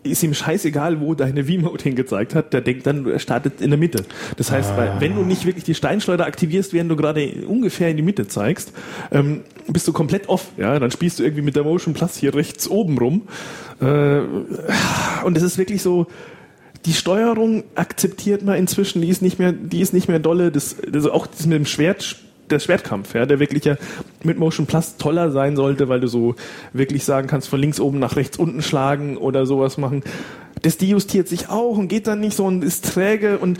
ist ihm scheißegal, wo deine Wiimote hingezeigt hat, der denkt dann, er startet in der Mitte. Das heißt, ah. weil, wenn du nicht wirklich die Steinschleuder aktivierst, während du gerade ungefähr in die Mitte zeigst, ähm, bist du komplett off. Ja, dann spielst du irgendwie mit der Motion Plus hier rechts oben rum. Äh, und es ist wirklich so, die Steuerung akzeptiert man inzwischen, die ist nicht mehr, die ist nicht mehr dolle. Das, also auch das mit dem Schwert, der Schwertkampf, ja, der wirklich ja mit Motion Plus toller sein sollte, weil du so wirklich sagen kannst, von links oben nach rechts unten schlagen oder sowas machen. Das dejustiert sich auch und geht dann nicht so und ist träge und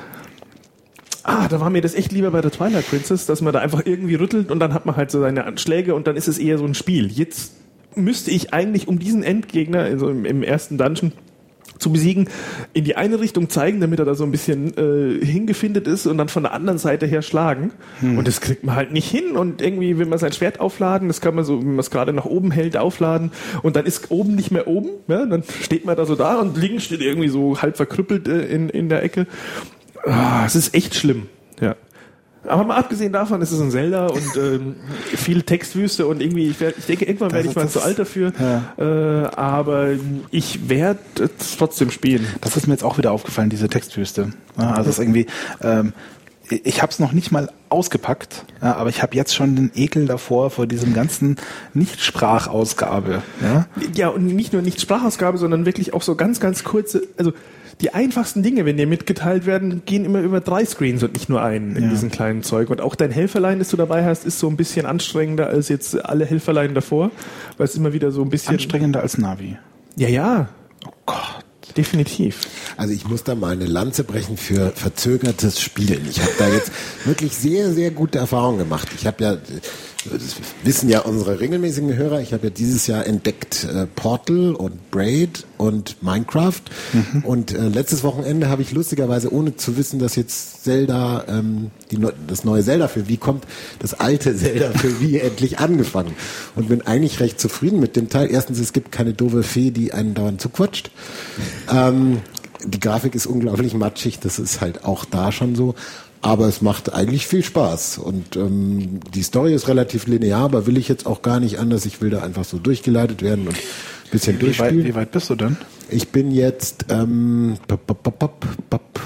ah, da war mir das echt lieber bei der Twilight Princess, dass man da einfach irgendwie rüttelt und dann hat man halt so seine Schläge und dann ist es eher so ein Spiel. Jetzt müsste ich eigentlich um diesen Endgegner, also im, im ersten Dungeon, zu besiegen, in die eine Richtung zeigen, damit er da so ein bisschen äh, hingefindet ist und dann von der anderen Seite her schlagen. Hm. Und das kriegt man halt nicht hin und irgendwie will man sein Schwert aufladen, das kann man so, wenn man es gerade nach oben hält, aufladen und dann ist oben nicht mehr oben, ja, dann steht man da so da und links steht irgendwie so halb verkrüppelt äh, in, in der Ecke. Ah, es ist echt schlimm, ja. Aber mal abgesehen davon, es ist ein Zelda und ähm, viel Textwüste und irgendwie, ich, werd, ich denke, irgendwann werde ich mal zu alt dafür, ja. äh, aber ich werde es trotzdem spielen. Das ist mir jetzt auch wieder aufgefallen, diese Textwüste. Ja, also es ist irgendwie, ähm, ich habe es noch nicht mal ausgepackt, ja, aber ich habe jetzt schon den Ekel davor, vor diesem ganzen Nicht-Sprachausgabe. Ja? ja, und nicht nur Nicht-Sprachausgabe, sondern wirklich auch so ganz, ganz kurze, also die einfachsten Dinge, wenn dir mitgeteilt werden, gehen immer über drei Screens und nicht nur einen in ja. diesem kleinen Zeug. Und auch dein Helferlein, das du dabei hast, ist so ein bisschen anstrengender als jetzt alle Helferlein davor, weil es immer wieder so ein bisschen... Anstrengender als Navi. Ja, ja. Oh Gott. Definitiv. Also ich muss da mal eine Lanze brechen für verzögertes Spielen. Ich habe da jetzt wirklich sehr, sehr gute Erfahrungen gemacht. Ich habe ja, das wissen ja unsere regelmäßigen Hörer, ich habe ja dieses Jahr entdeckt äh, Portal und Braid und Minecraft. Mhm. Und äh, letztes Wochenende habe ich lustigerweise, ohne zu wissen, dass jetzt Zelda, ähm, die, das neue Zelda für Wii kommt, das alte Zelda für Wii endlich angefangen. Und bin eigentlich recht zufrieden mit dem Teil. Erstens, es gibt keine doofe Fee, die einen dauernd zuquatscht. Ähm, die Grafik ist unglaublich matschig, das ist halt auch da schon so. Aber es macht eigentlich viel Spaß und ähm, die Story ist relativ linear, aber will ich jetzt auch gar nicht anders. Ich will da einfach so durchgeleitet werden und ein bisschen wie durchspielen. Weit, wie weit bist du denn? Ich bin jetzt, ähm, pop, pop, pop, pop, pop.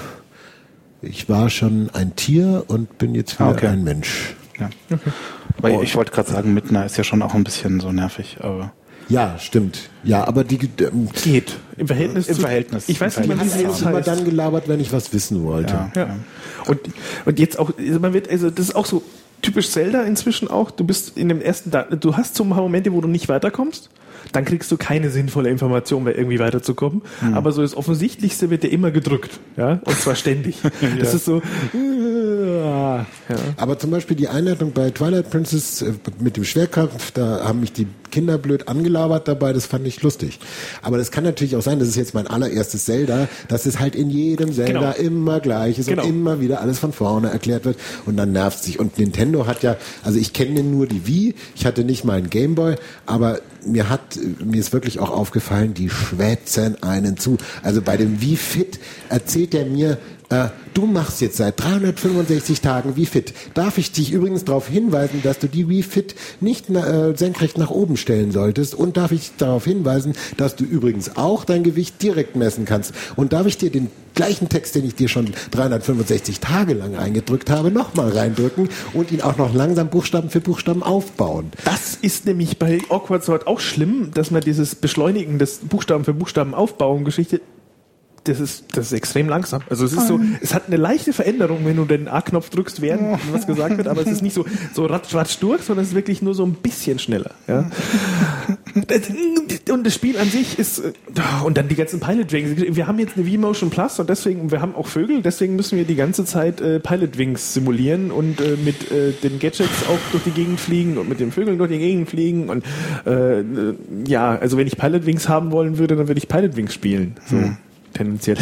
ich war schon ein Tier und bin jetzt wieder okay. ein Mensch. Ja. Okay. Weil oh. ich wollte gerade sagen, Midna ist ja schon auch ein bisschen so nervig, aber... Ja, stimmt. Ja, aber die ähm, geht im Verhältnis. Im zu, Verhältnis. Ich weiß nicht, man wie hat jetzt immer dann gelabert, wenn ich was wissen wollte. Ja, ja. ja. Und und jetzt auch, man wird, also das ist auch so typisch Zelda inzwischen auch. Du bist in dem ersten, du hast so Momente, wo du nicht weiterkommst. Dann kriegst du keine sinnvolle Information, mehr irgendwie weiterzukommen. Mhm. Aber so das Offensichtlichste wird dir immer gedrückt, ja, und zwar ständig. Das ja. ist so. Ja. Aber zum Beispiel die Einleitung bei Twilight Princess mit dem Schwerkampf, da haben mich die Kinder blöd angelabert dabei, das fand ich lustig. Aber das kann natürlich auch sein, das ist jetzt mein allererstes Zelda, dass es halt in jedem Zelda genau. immer gleich ist genau. und immer wieder alles von vorne erklärt wird und dann nervt es sich. Und Nintendo hat ja, also ich kenne nur die Wii, ich hatte nicht mal einen Gameboy, aber mir hat, mir ist wirklich auch aufgefallen, die schwätzen einen zu. Also bei dem Wii Fit erzählt er mir, äh, du machst jetzt seit dreihundertfünfundsechzig Tagen Wii Fit. Darf ich dich übrigens darauf hinweisen, dass du die Wii Fit nicht äh, senkrecht nach oben stellen solltest? Und darf ich darauf hinweisen, dass du übrigens auch dein Gewicht direkt messen kannst? Und darf ich dir den gleichen Text, den ich dir schon dreihundertfünfundsechzig Tage lang reingedrückt habe, nochmal reindrücken und ihn auch noch langsam Buchstaben für Buchstaben aufbauen? Das ist nämlich bei Awkward Sword auch schlimm, dass man dieses Beschleunigen des Buchstaben für Buchstaben aufbauen Geschichte, das ist, das ist extrem langsam. Also es ist so, es hat eine leichte Veränderung, wenn du den A-Knopf drückst, während was gesagt wird, aber es ist nicht so, so ratsch, ratsch durch, sondern es ist wirklich nur so ein bisschen schneller, ja. Und das Spiel an sich ist, und dann die ganzen Pilot Wings. Wir haben jetzt eine Wii Motion Plus und deswegen, wir haben auch Vögel, deswegen müssen wir die ganze Zeit äh, Pilot Wings simulieren und äh, mit äh, den Gadgets auch durch die Gegend fliegen und mit den Vögeln durch die Gegend fliegen und äh, ja, also wenn ich Pilot Wings haben wollen würde, dann würde ich Pilot Wings spielen. So. Hm. Tendenziell.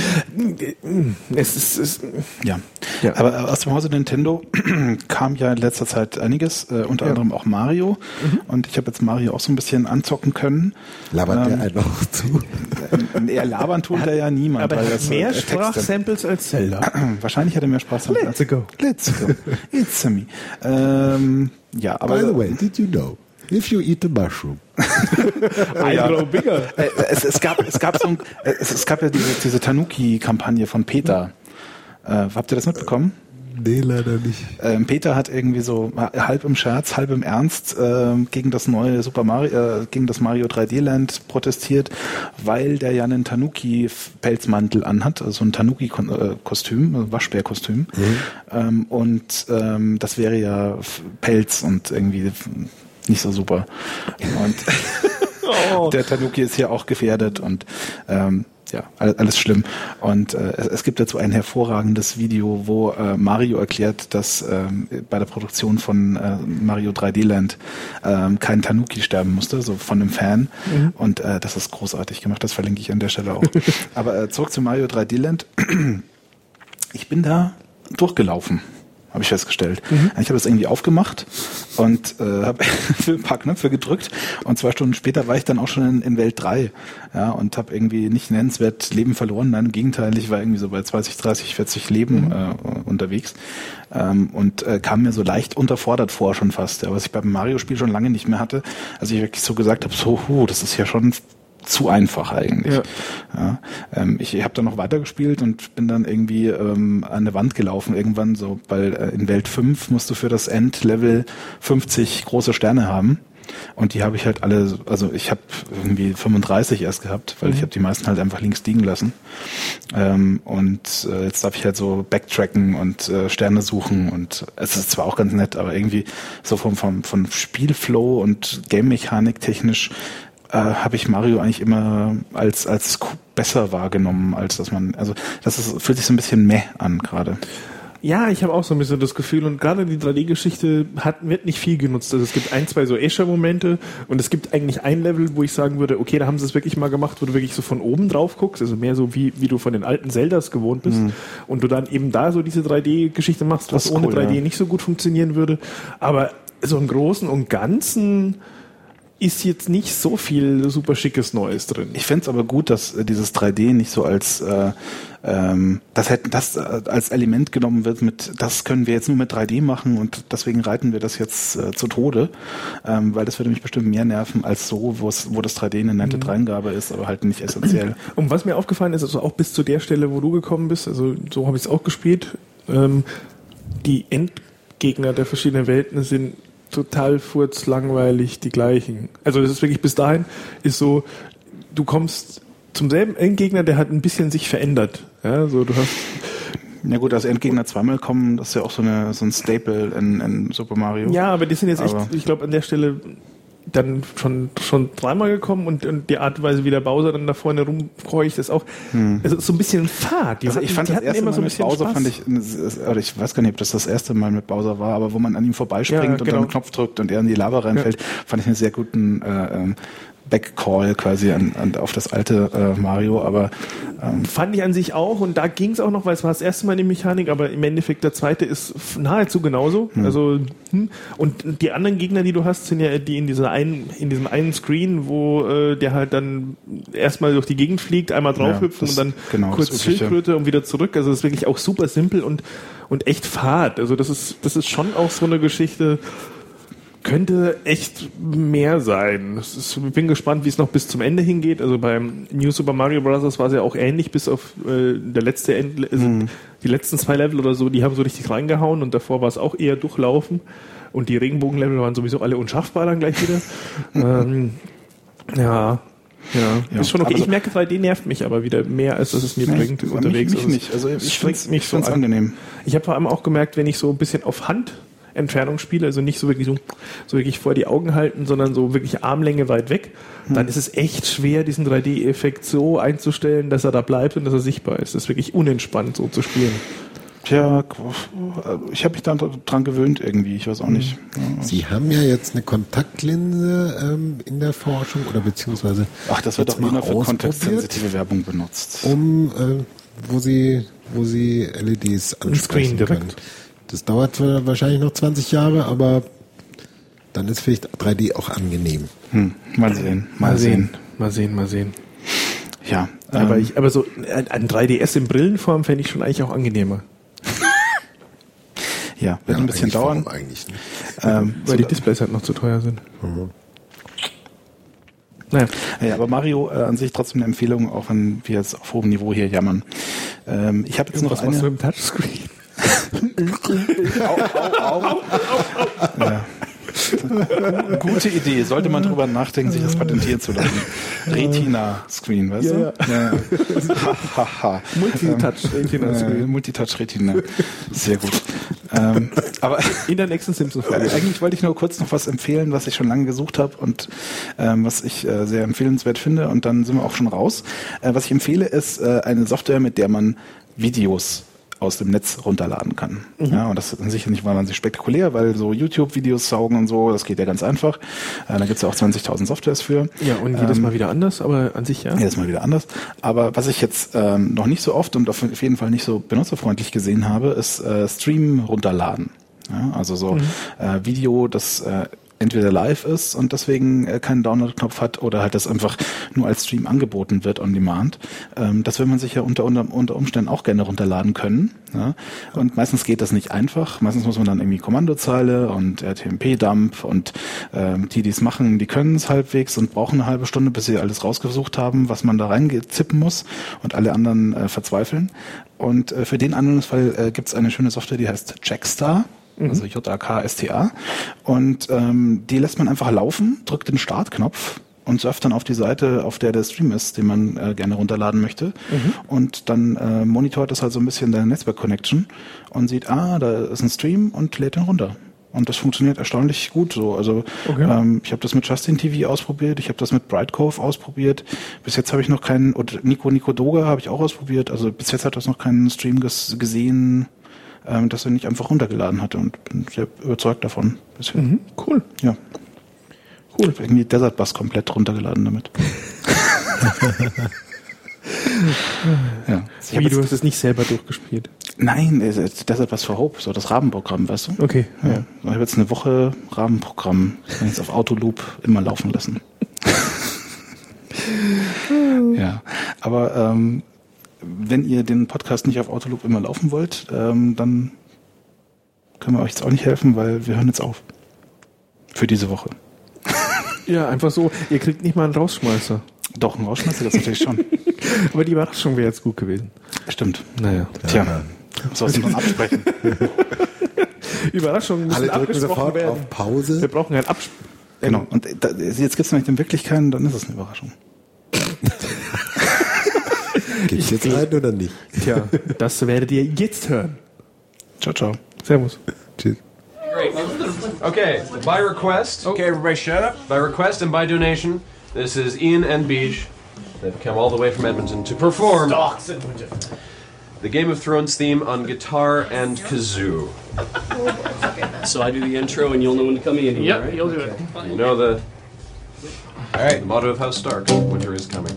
Es ist, es, ja. ja. Aber aus dem Hause Nintendo kam ja in letzter Zeit einiges, äh, unter ja. anderem auch Mario. Mhm. Und ich habe jetzt Mario auch so ein bisschen anzocken können. Labert ähm, der einen auch zu? Äh, eher labern tut er ja niemand. Aber weil das mehr äh, Sprachsamples als Zelda. Wahrscheinlich hat er mehr Sprachsamples als Let's go. Let's go. It's me. Ähm, ja, aber By the way, did you know? If you eat the mushroom. I grow bigger. Äh, es, es gab, es gab so ein, es, es gab ja diese, diese Tanuki-Kampagne von Peter. Äh, habt ihr das mitbekommen? Nee, leider nicht. Ähm, Peter hat irgendwie so halb im Scherz, halb im Ernst äh, gegen das neue Super Mario, äh, gegen das Mario drei D Land protestiert, weil der ja einen Tanuki-Pelzmantel anhat, also ein Tanuki-Kostüm, also Waschbär-Kostüm. Mhm. Ähm, und ähm, das wäre ja Pelz und irgendwie nicht so super. Und oh. Der Tanuki ist hier auch gefährdet und ähm, ja, alles schlimm. Und äh, es, es gibt dazu ein hervorragendes Video, wo äh, Mario erklärt, dass ähm, bei der Produktion von äh, Mario drei D Land ähm, kein Tanuki sterben musste, so von einem Fan. Mhm. Und äh, das ist großartig gemacht, das verlinke ich an der Stelle auch. Aber äh, zurück zu Mario drei D Land. Ich bin da durchgelaufen. Habe ich festgestellt. Mhm. Ich habe das irgendwie aufgemacht und äh, habe ein paar Knöpfe gedrückt und zwei Stunden später war ich dann auch schon in, in Welt drei, ja, und habe irgendwie nicht nennenswert Leben verloren. Nein, im Gegenteil, ich war irgendwie so bei zwanzig, dreißig, vierzig Leben mhm. äh, unterwegs ähm, und äh, kam mir so leicht unterfordert vor schon fast, ja, was ich beim Mario-Spiel schon lange nicht mehr hatte. Also ich wirklich so gesagt habe, so, huh, das ist ja schon zu einfach eigentlich. Ja. Ja, ähm, ich ich habe dann noch weitergespielt und bin dann irgendwie ähm, an eine Wand gelaufen irgendwann, so, weil äh, in Welt fünf musst du für das Endlevel fünfzig große Sterne haben. Und die habe ich halt alle, also ich habe irgendwie fünfunddreißig erst gehabt, weil mhm. ich habe die meisten halt einfach links liegen lassen. Ähm, und äh, jetzt darf ich halt so backtracken und äh, Sterne suchen und es ist zwar auch ganz nett, aber irgendwie so vom, vom, vom Spielflow und Game-Mechanik technisch äh, habe ich Mario eigentlich immer als als besser wahrgenommen, als dass man, also das ist, fühlt sich so ein bisschen meh an gerade. Ja, ich habe auch so ein bisschen das Gefühl, und gerade die drei D-Geschichte hat, wird nicht viel genutzt. Also es gibt ein, zwei so Escher-Momente und es gibt eigentlich ein Level, wo ich sagen würde, okay, da haben sie es wirklich mal gemacht, wo du wirklich so von oben drauf guckst, also mehr so wie, wie du von den alten Zeldas gewohnt bist, mhm. und du dann eben da so diese drei D-Geschichte machst, was ohne cool, drei D ja. nicht so gut funktionieren würde. Aber so im Großen und Ganzen ist jetzt nicht so viel super schickes Neues drin. Ich fände es aber gut, dass äh, dieses drei D nicht so als äh, ähm, das hätten das äh, als Element genommen wird mit, das können wir jetzt nur mit drei D machen und deswegen reiten wir das jetzt äh, zu Tode, ähm, weil das würde mich bestimmt mehr nerven als so, wo es wo das drei D eine nette mhm. Dreingabe ist, aber halt nicht essentiell. Und was mir aufgefallen ist, also auch bis zu der Stelle, wo du gekommen bist, also so habe ich es auch gespielt, ähm, die Endgegner der verschiedenen Welten sind total furzlangweilig die gleichen. Also das ist wirklich, bis dahin ist so, du kommst zum selben Endgegner, der hat ein bisschen sich verändert. Ja, so du hast. Ja gut, als Endgegner zweimal kommen, das ist ja auch so eine so ein Staple in, in Super Mario. Ja, aber die sind jetzt aber echt, ich glaube an der Stelle dann schon schon dreimal gekommen und, und die Art und Weise, wie der Bowser dann da vorne rumkreucht, ist auch, hm. es ist so ein bisschen fad. Die also hatten, ich fand die das erste immer Mal so ein mit Bowser Spaß. fand ich, oder ich weiß gar nicht, ob das das erste Mal mit Bowser war, aber wo man an ihm vorbeispringt ja, und genau. dann einen Knopf drückt und er in die Lava reinfällt, ja. fand ich einen sehr guten äh, Backcall quasi an, an, auf das alte äh, Mario, aber ähm, fand ich an sich auch, und da ging es auch noch, weil es war das erste Mal die Mechanik, aber im Endeffekt der zweite ist nahezu genauso. Hm. Also hm. und die anderen Gegner, die du hast, sind ja die in dieser einen, in diesem einen Screen, wo äh, der halt dann erstmal durch die Gegend fliegt, einmal draufhüpft ja, und dann genau, kurz Schildkröte und wieder zurück. Also das ist wirklich auch super simpel und und echt fad. Also das ist das ist schon auch so eine Geschichte. Könnte echt mehr sein. Das ist, ich bin gespannt, wie es noch bis zum Ende hingeht. Also beim New Super Mario Bros. War es ja auch ähnlich, bis auf äh, der letzte End, also mhm. die letzten zwei Level oder so, die haben so richtig reingehauen und davor war es auch eher durchlaufen. Und die Regenbogenlevel waren sowieso alle unschaffbar dann gleich wieder. ähm, ja. Ja, ja, ist schon okay. Ich merke, drei D nervt mich aber wieder mehr, als dass es mir nee, bringt unterwegs. Mich, mich nicht. Also ich finde es so angenehm. Ich habe vor allem auch gemerkt, wenn ich so ein bisschen auf Hand Entfernung spiele, also nicht so wirklich so, so wirklich vor die Augen halten, sondern so wirklich Armlänge weit weg, hm. dann ist es echt schwer, diesen drei D-Effekt so einzustellen, dass er da bleibt und dass er sichtbar ist. Das ist wirklich unentspannt, so zu spielen. Tja, ich habe mich dann dran gewöhnt irgendwie, ich weiß auch nicht. Ja. Sie haben ja jetzt eine Kontaktlinse ähm, in der Forschung oder beziehungsweise Ach, das wird doch immer für kontextsensitive Werbung benutzt. Um, äh, wo Sie, wo Sie L E Ds ansprechen können. Das dauert wahrscheinlich noch zwanzig Jahre, aber dann ist vielleicht drei D auch angenehm. Hm, mal sehen, mal, mal sehen. sehen. Mal sehen, mal sehen. Ja. Aber, ähm, ich, aber so ein drei D S in Brillenform fände ich schon eigentlich auch angenehmer. Ja, wird Ja, ein bisschen eigentlich, dauern. warum eigentlich nicht? Ähm, Weil die Displays halt noch zu teuer sind. Mhm. Naja. Ja, aber Mario äh, an sich trotzdem eine Empfehlung, auch wenn wir jetzt auf hohem Niveau hier jammern. Ähm, ich habe jetzt noch Was machst du eine. im Touchscreen? au, au, au. Ja. Gute Idee, sollte man drüber nachdenken, sich das patentieren zu lassen. Retina-Screen, weißt Ja, du? ja. Ja. Ha, ha, ha. Multitouch Retina Äh, Screen. Multitouch-Retina. Sehr gut. Ähm, aber In der nächsten Simpsons-Folge. eigentlich wollte ich nur kurz noch was empfehlen, was ich schon lange gesucht habe und ähm, was ich äh, sehr empfehlenswert finde. Und dann sind wir auch schon raus. Äh, was ich empfehle, ist äh, eine Software, mit der man Videos aus dem Netz runterladen kann. Mhm. Ja, und das ist sicher nicht wahnsinnig spektakulär, weil so YouTube-Videos saugen und so, das geht ja ganz einfach. Äh, da gibt's ja auch zwanzigtausend Softwares für. Ja, und jedes Ähm, Mal wieder anders, aber an sich ja. Jedes Mal wieder anders. Aber was ich jetzt ähm, noch nicht so oft und auf jeden Fall nicht so benutzerfreundlich gesehen habe, ist äh, Stream runterladen. Ja, also so Mhm. äh, Video, das äh, entweder live ist und deswegen äh, keinen Download-Knopf hat oder halt das einfach nur als Stream angeboten wird on demand. Ähm, das will man sich ja unter, unter, unter Umständen auch gerne runterladen können. Ja? Und meistens geht das nicht einfach. Meistens muss man dann irgendwie Kommandozeile und R T M P-Dump und ähm, die, die es machen, die können es halbwegs und brauchen eine halbe Stunde, bis sie alles rausgesucht haben, was man da reinzippen muss und alle anderen äh, verzweifeln. Und äh, für den Anwendungsfall äh, gibt es eine schöne Software, die heißt Jackstar. Also J A K S T A. Und ähm, die lässt man einfach laufen, drückt den Startknopf und surft dann auf die Seite, auf der der Stream ist, den man äh, gerne runterladen möchte. Mhm. Und dann äh, monitort das halt so ein bisschen deine Netzwerk-Connection und sieht, ah, da ist ein Stream und lädt den runter. Und das funktioniert erstaunlich gut so. Also Okay. ähm, ich habe das mit Justin T V ausprobiert, ich habe das mit Brightcove ausprobiert. Bis jetzt habe ich noch keinen, und Nico Nico Doga habe ich auch ausprobiert. Also bis jetzt hat das noch keinen Stream ges- gesehen, ähm, dass er nicht einfach runtergeladen hatte und bin sehr überzeugt davon bisher. Mhm, cool. Ja. Cool. Irgendwie Desert Bus komplett runtergeladen damit. Ja. Ich hab Wie, du jetzt- hast es nicht selber durchgespielt? Nein, äh, Desert Bus for Hope, so das Rahmenprogramm, weißt du? Okay. Ja. Ja. Ich habe jetzt eine Woche Rahmenprogramm, kann ich jetzt auf Autoloop immer laufen lassen. Ja, aber ähm, wenn ihr den Podcast nicht auf Autoloop immer laufen wollt, ähm, dann können wir euch jetzt auch nicht helfen, weil wir hören jetzt auf. Für diese Woche. Ja, einfach so. Ihr kriegt nicht mal einen Rausschmeißer. Doch, ein Rausschmeißer, das natürlich schon. Aber die Überraschung wäre jetzt gut gewesen. Stimmt. Naja. Tja, was sollst du dann absprechen? Überraschung müssen Alle drücken abgesprochen sofort werden. auf Pause. Wir brauchen einen Absp... Genau. Und da, jetzt gibt es nämlich in Wirklichkeit, dann ist es eine Überraschung. Gibt's jetzt rein oder nicht? Tja, das werdet ihr jetzt hören. Ciao, ciao. Servus. Tschüss. Great. Okay, by request. Okay, everybody shut up. By request and by donation, this is Ian and Beach. They've come all the way from Edmonton to perform the Game of Thrones theme on guitar and kazoo. So I do the intro and you'll know when to come in. Yep, right? you'll do Okay. it. You know the, all right, the motto of House Stark, winter is coming.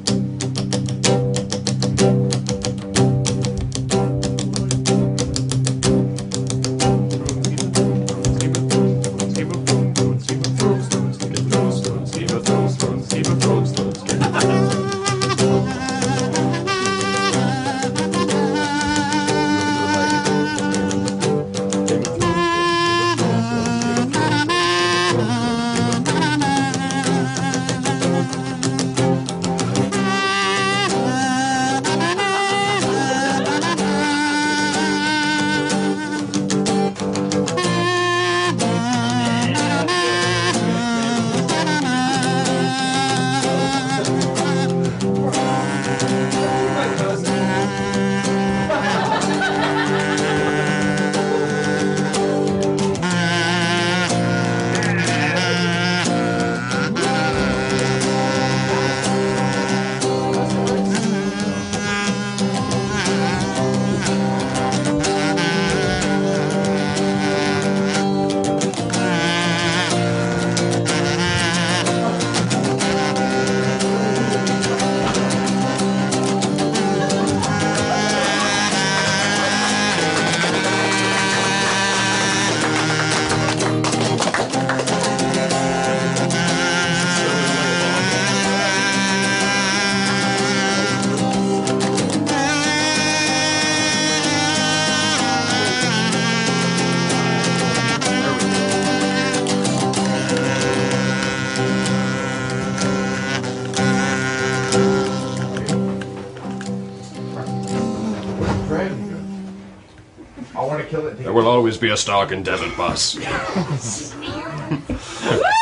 There will always be a stock in Devon, boss.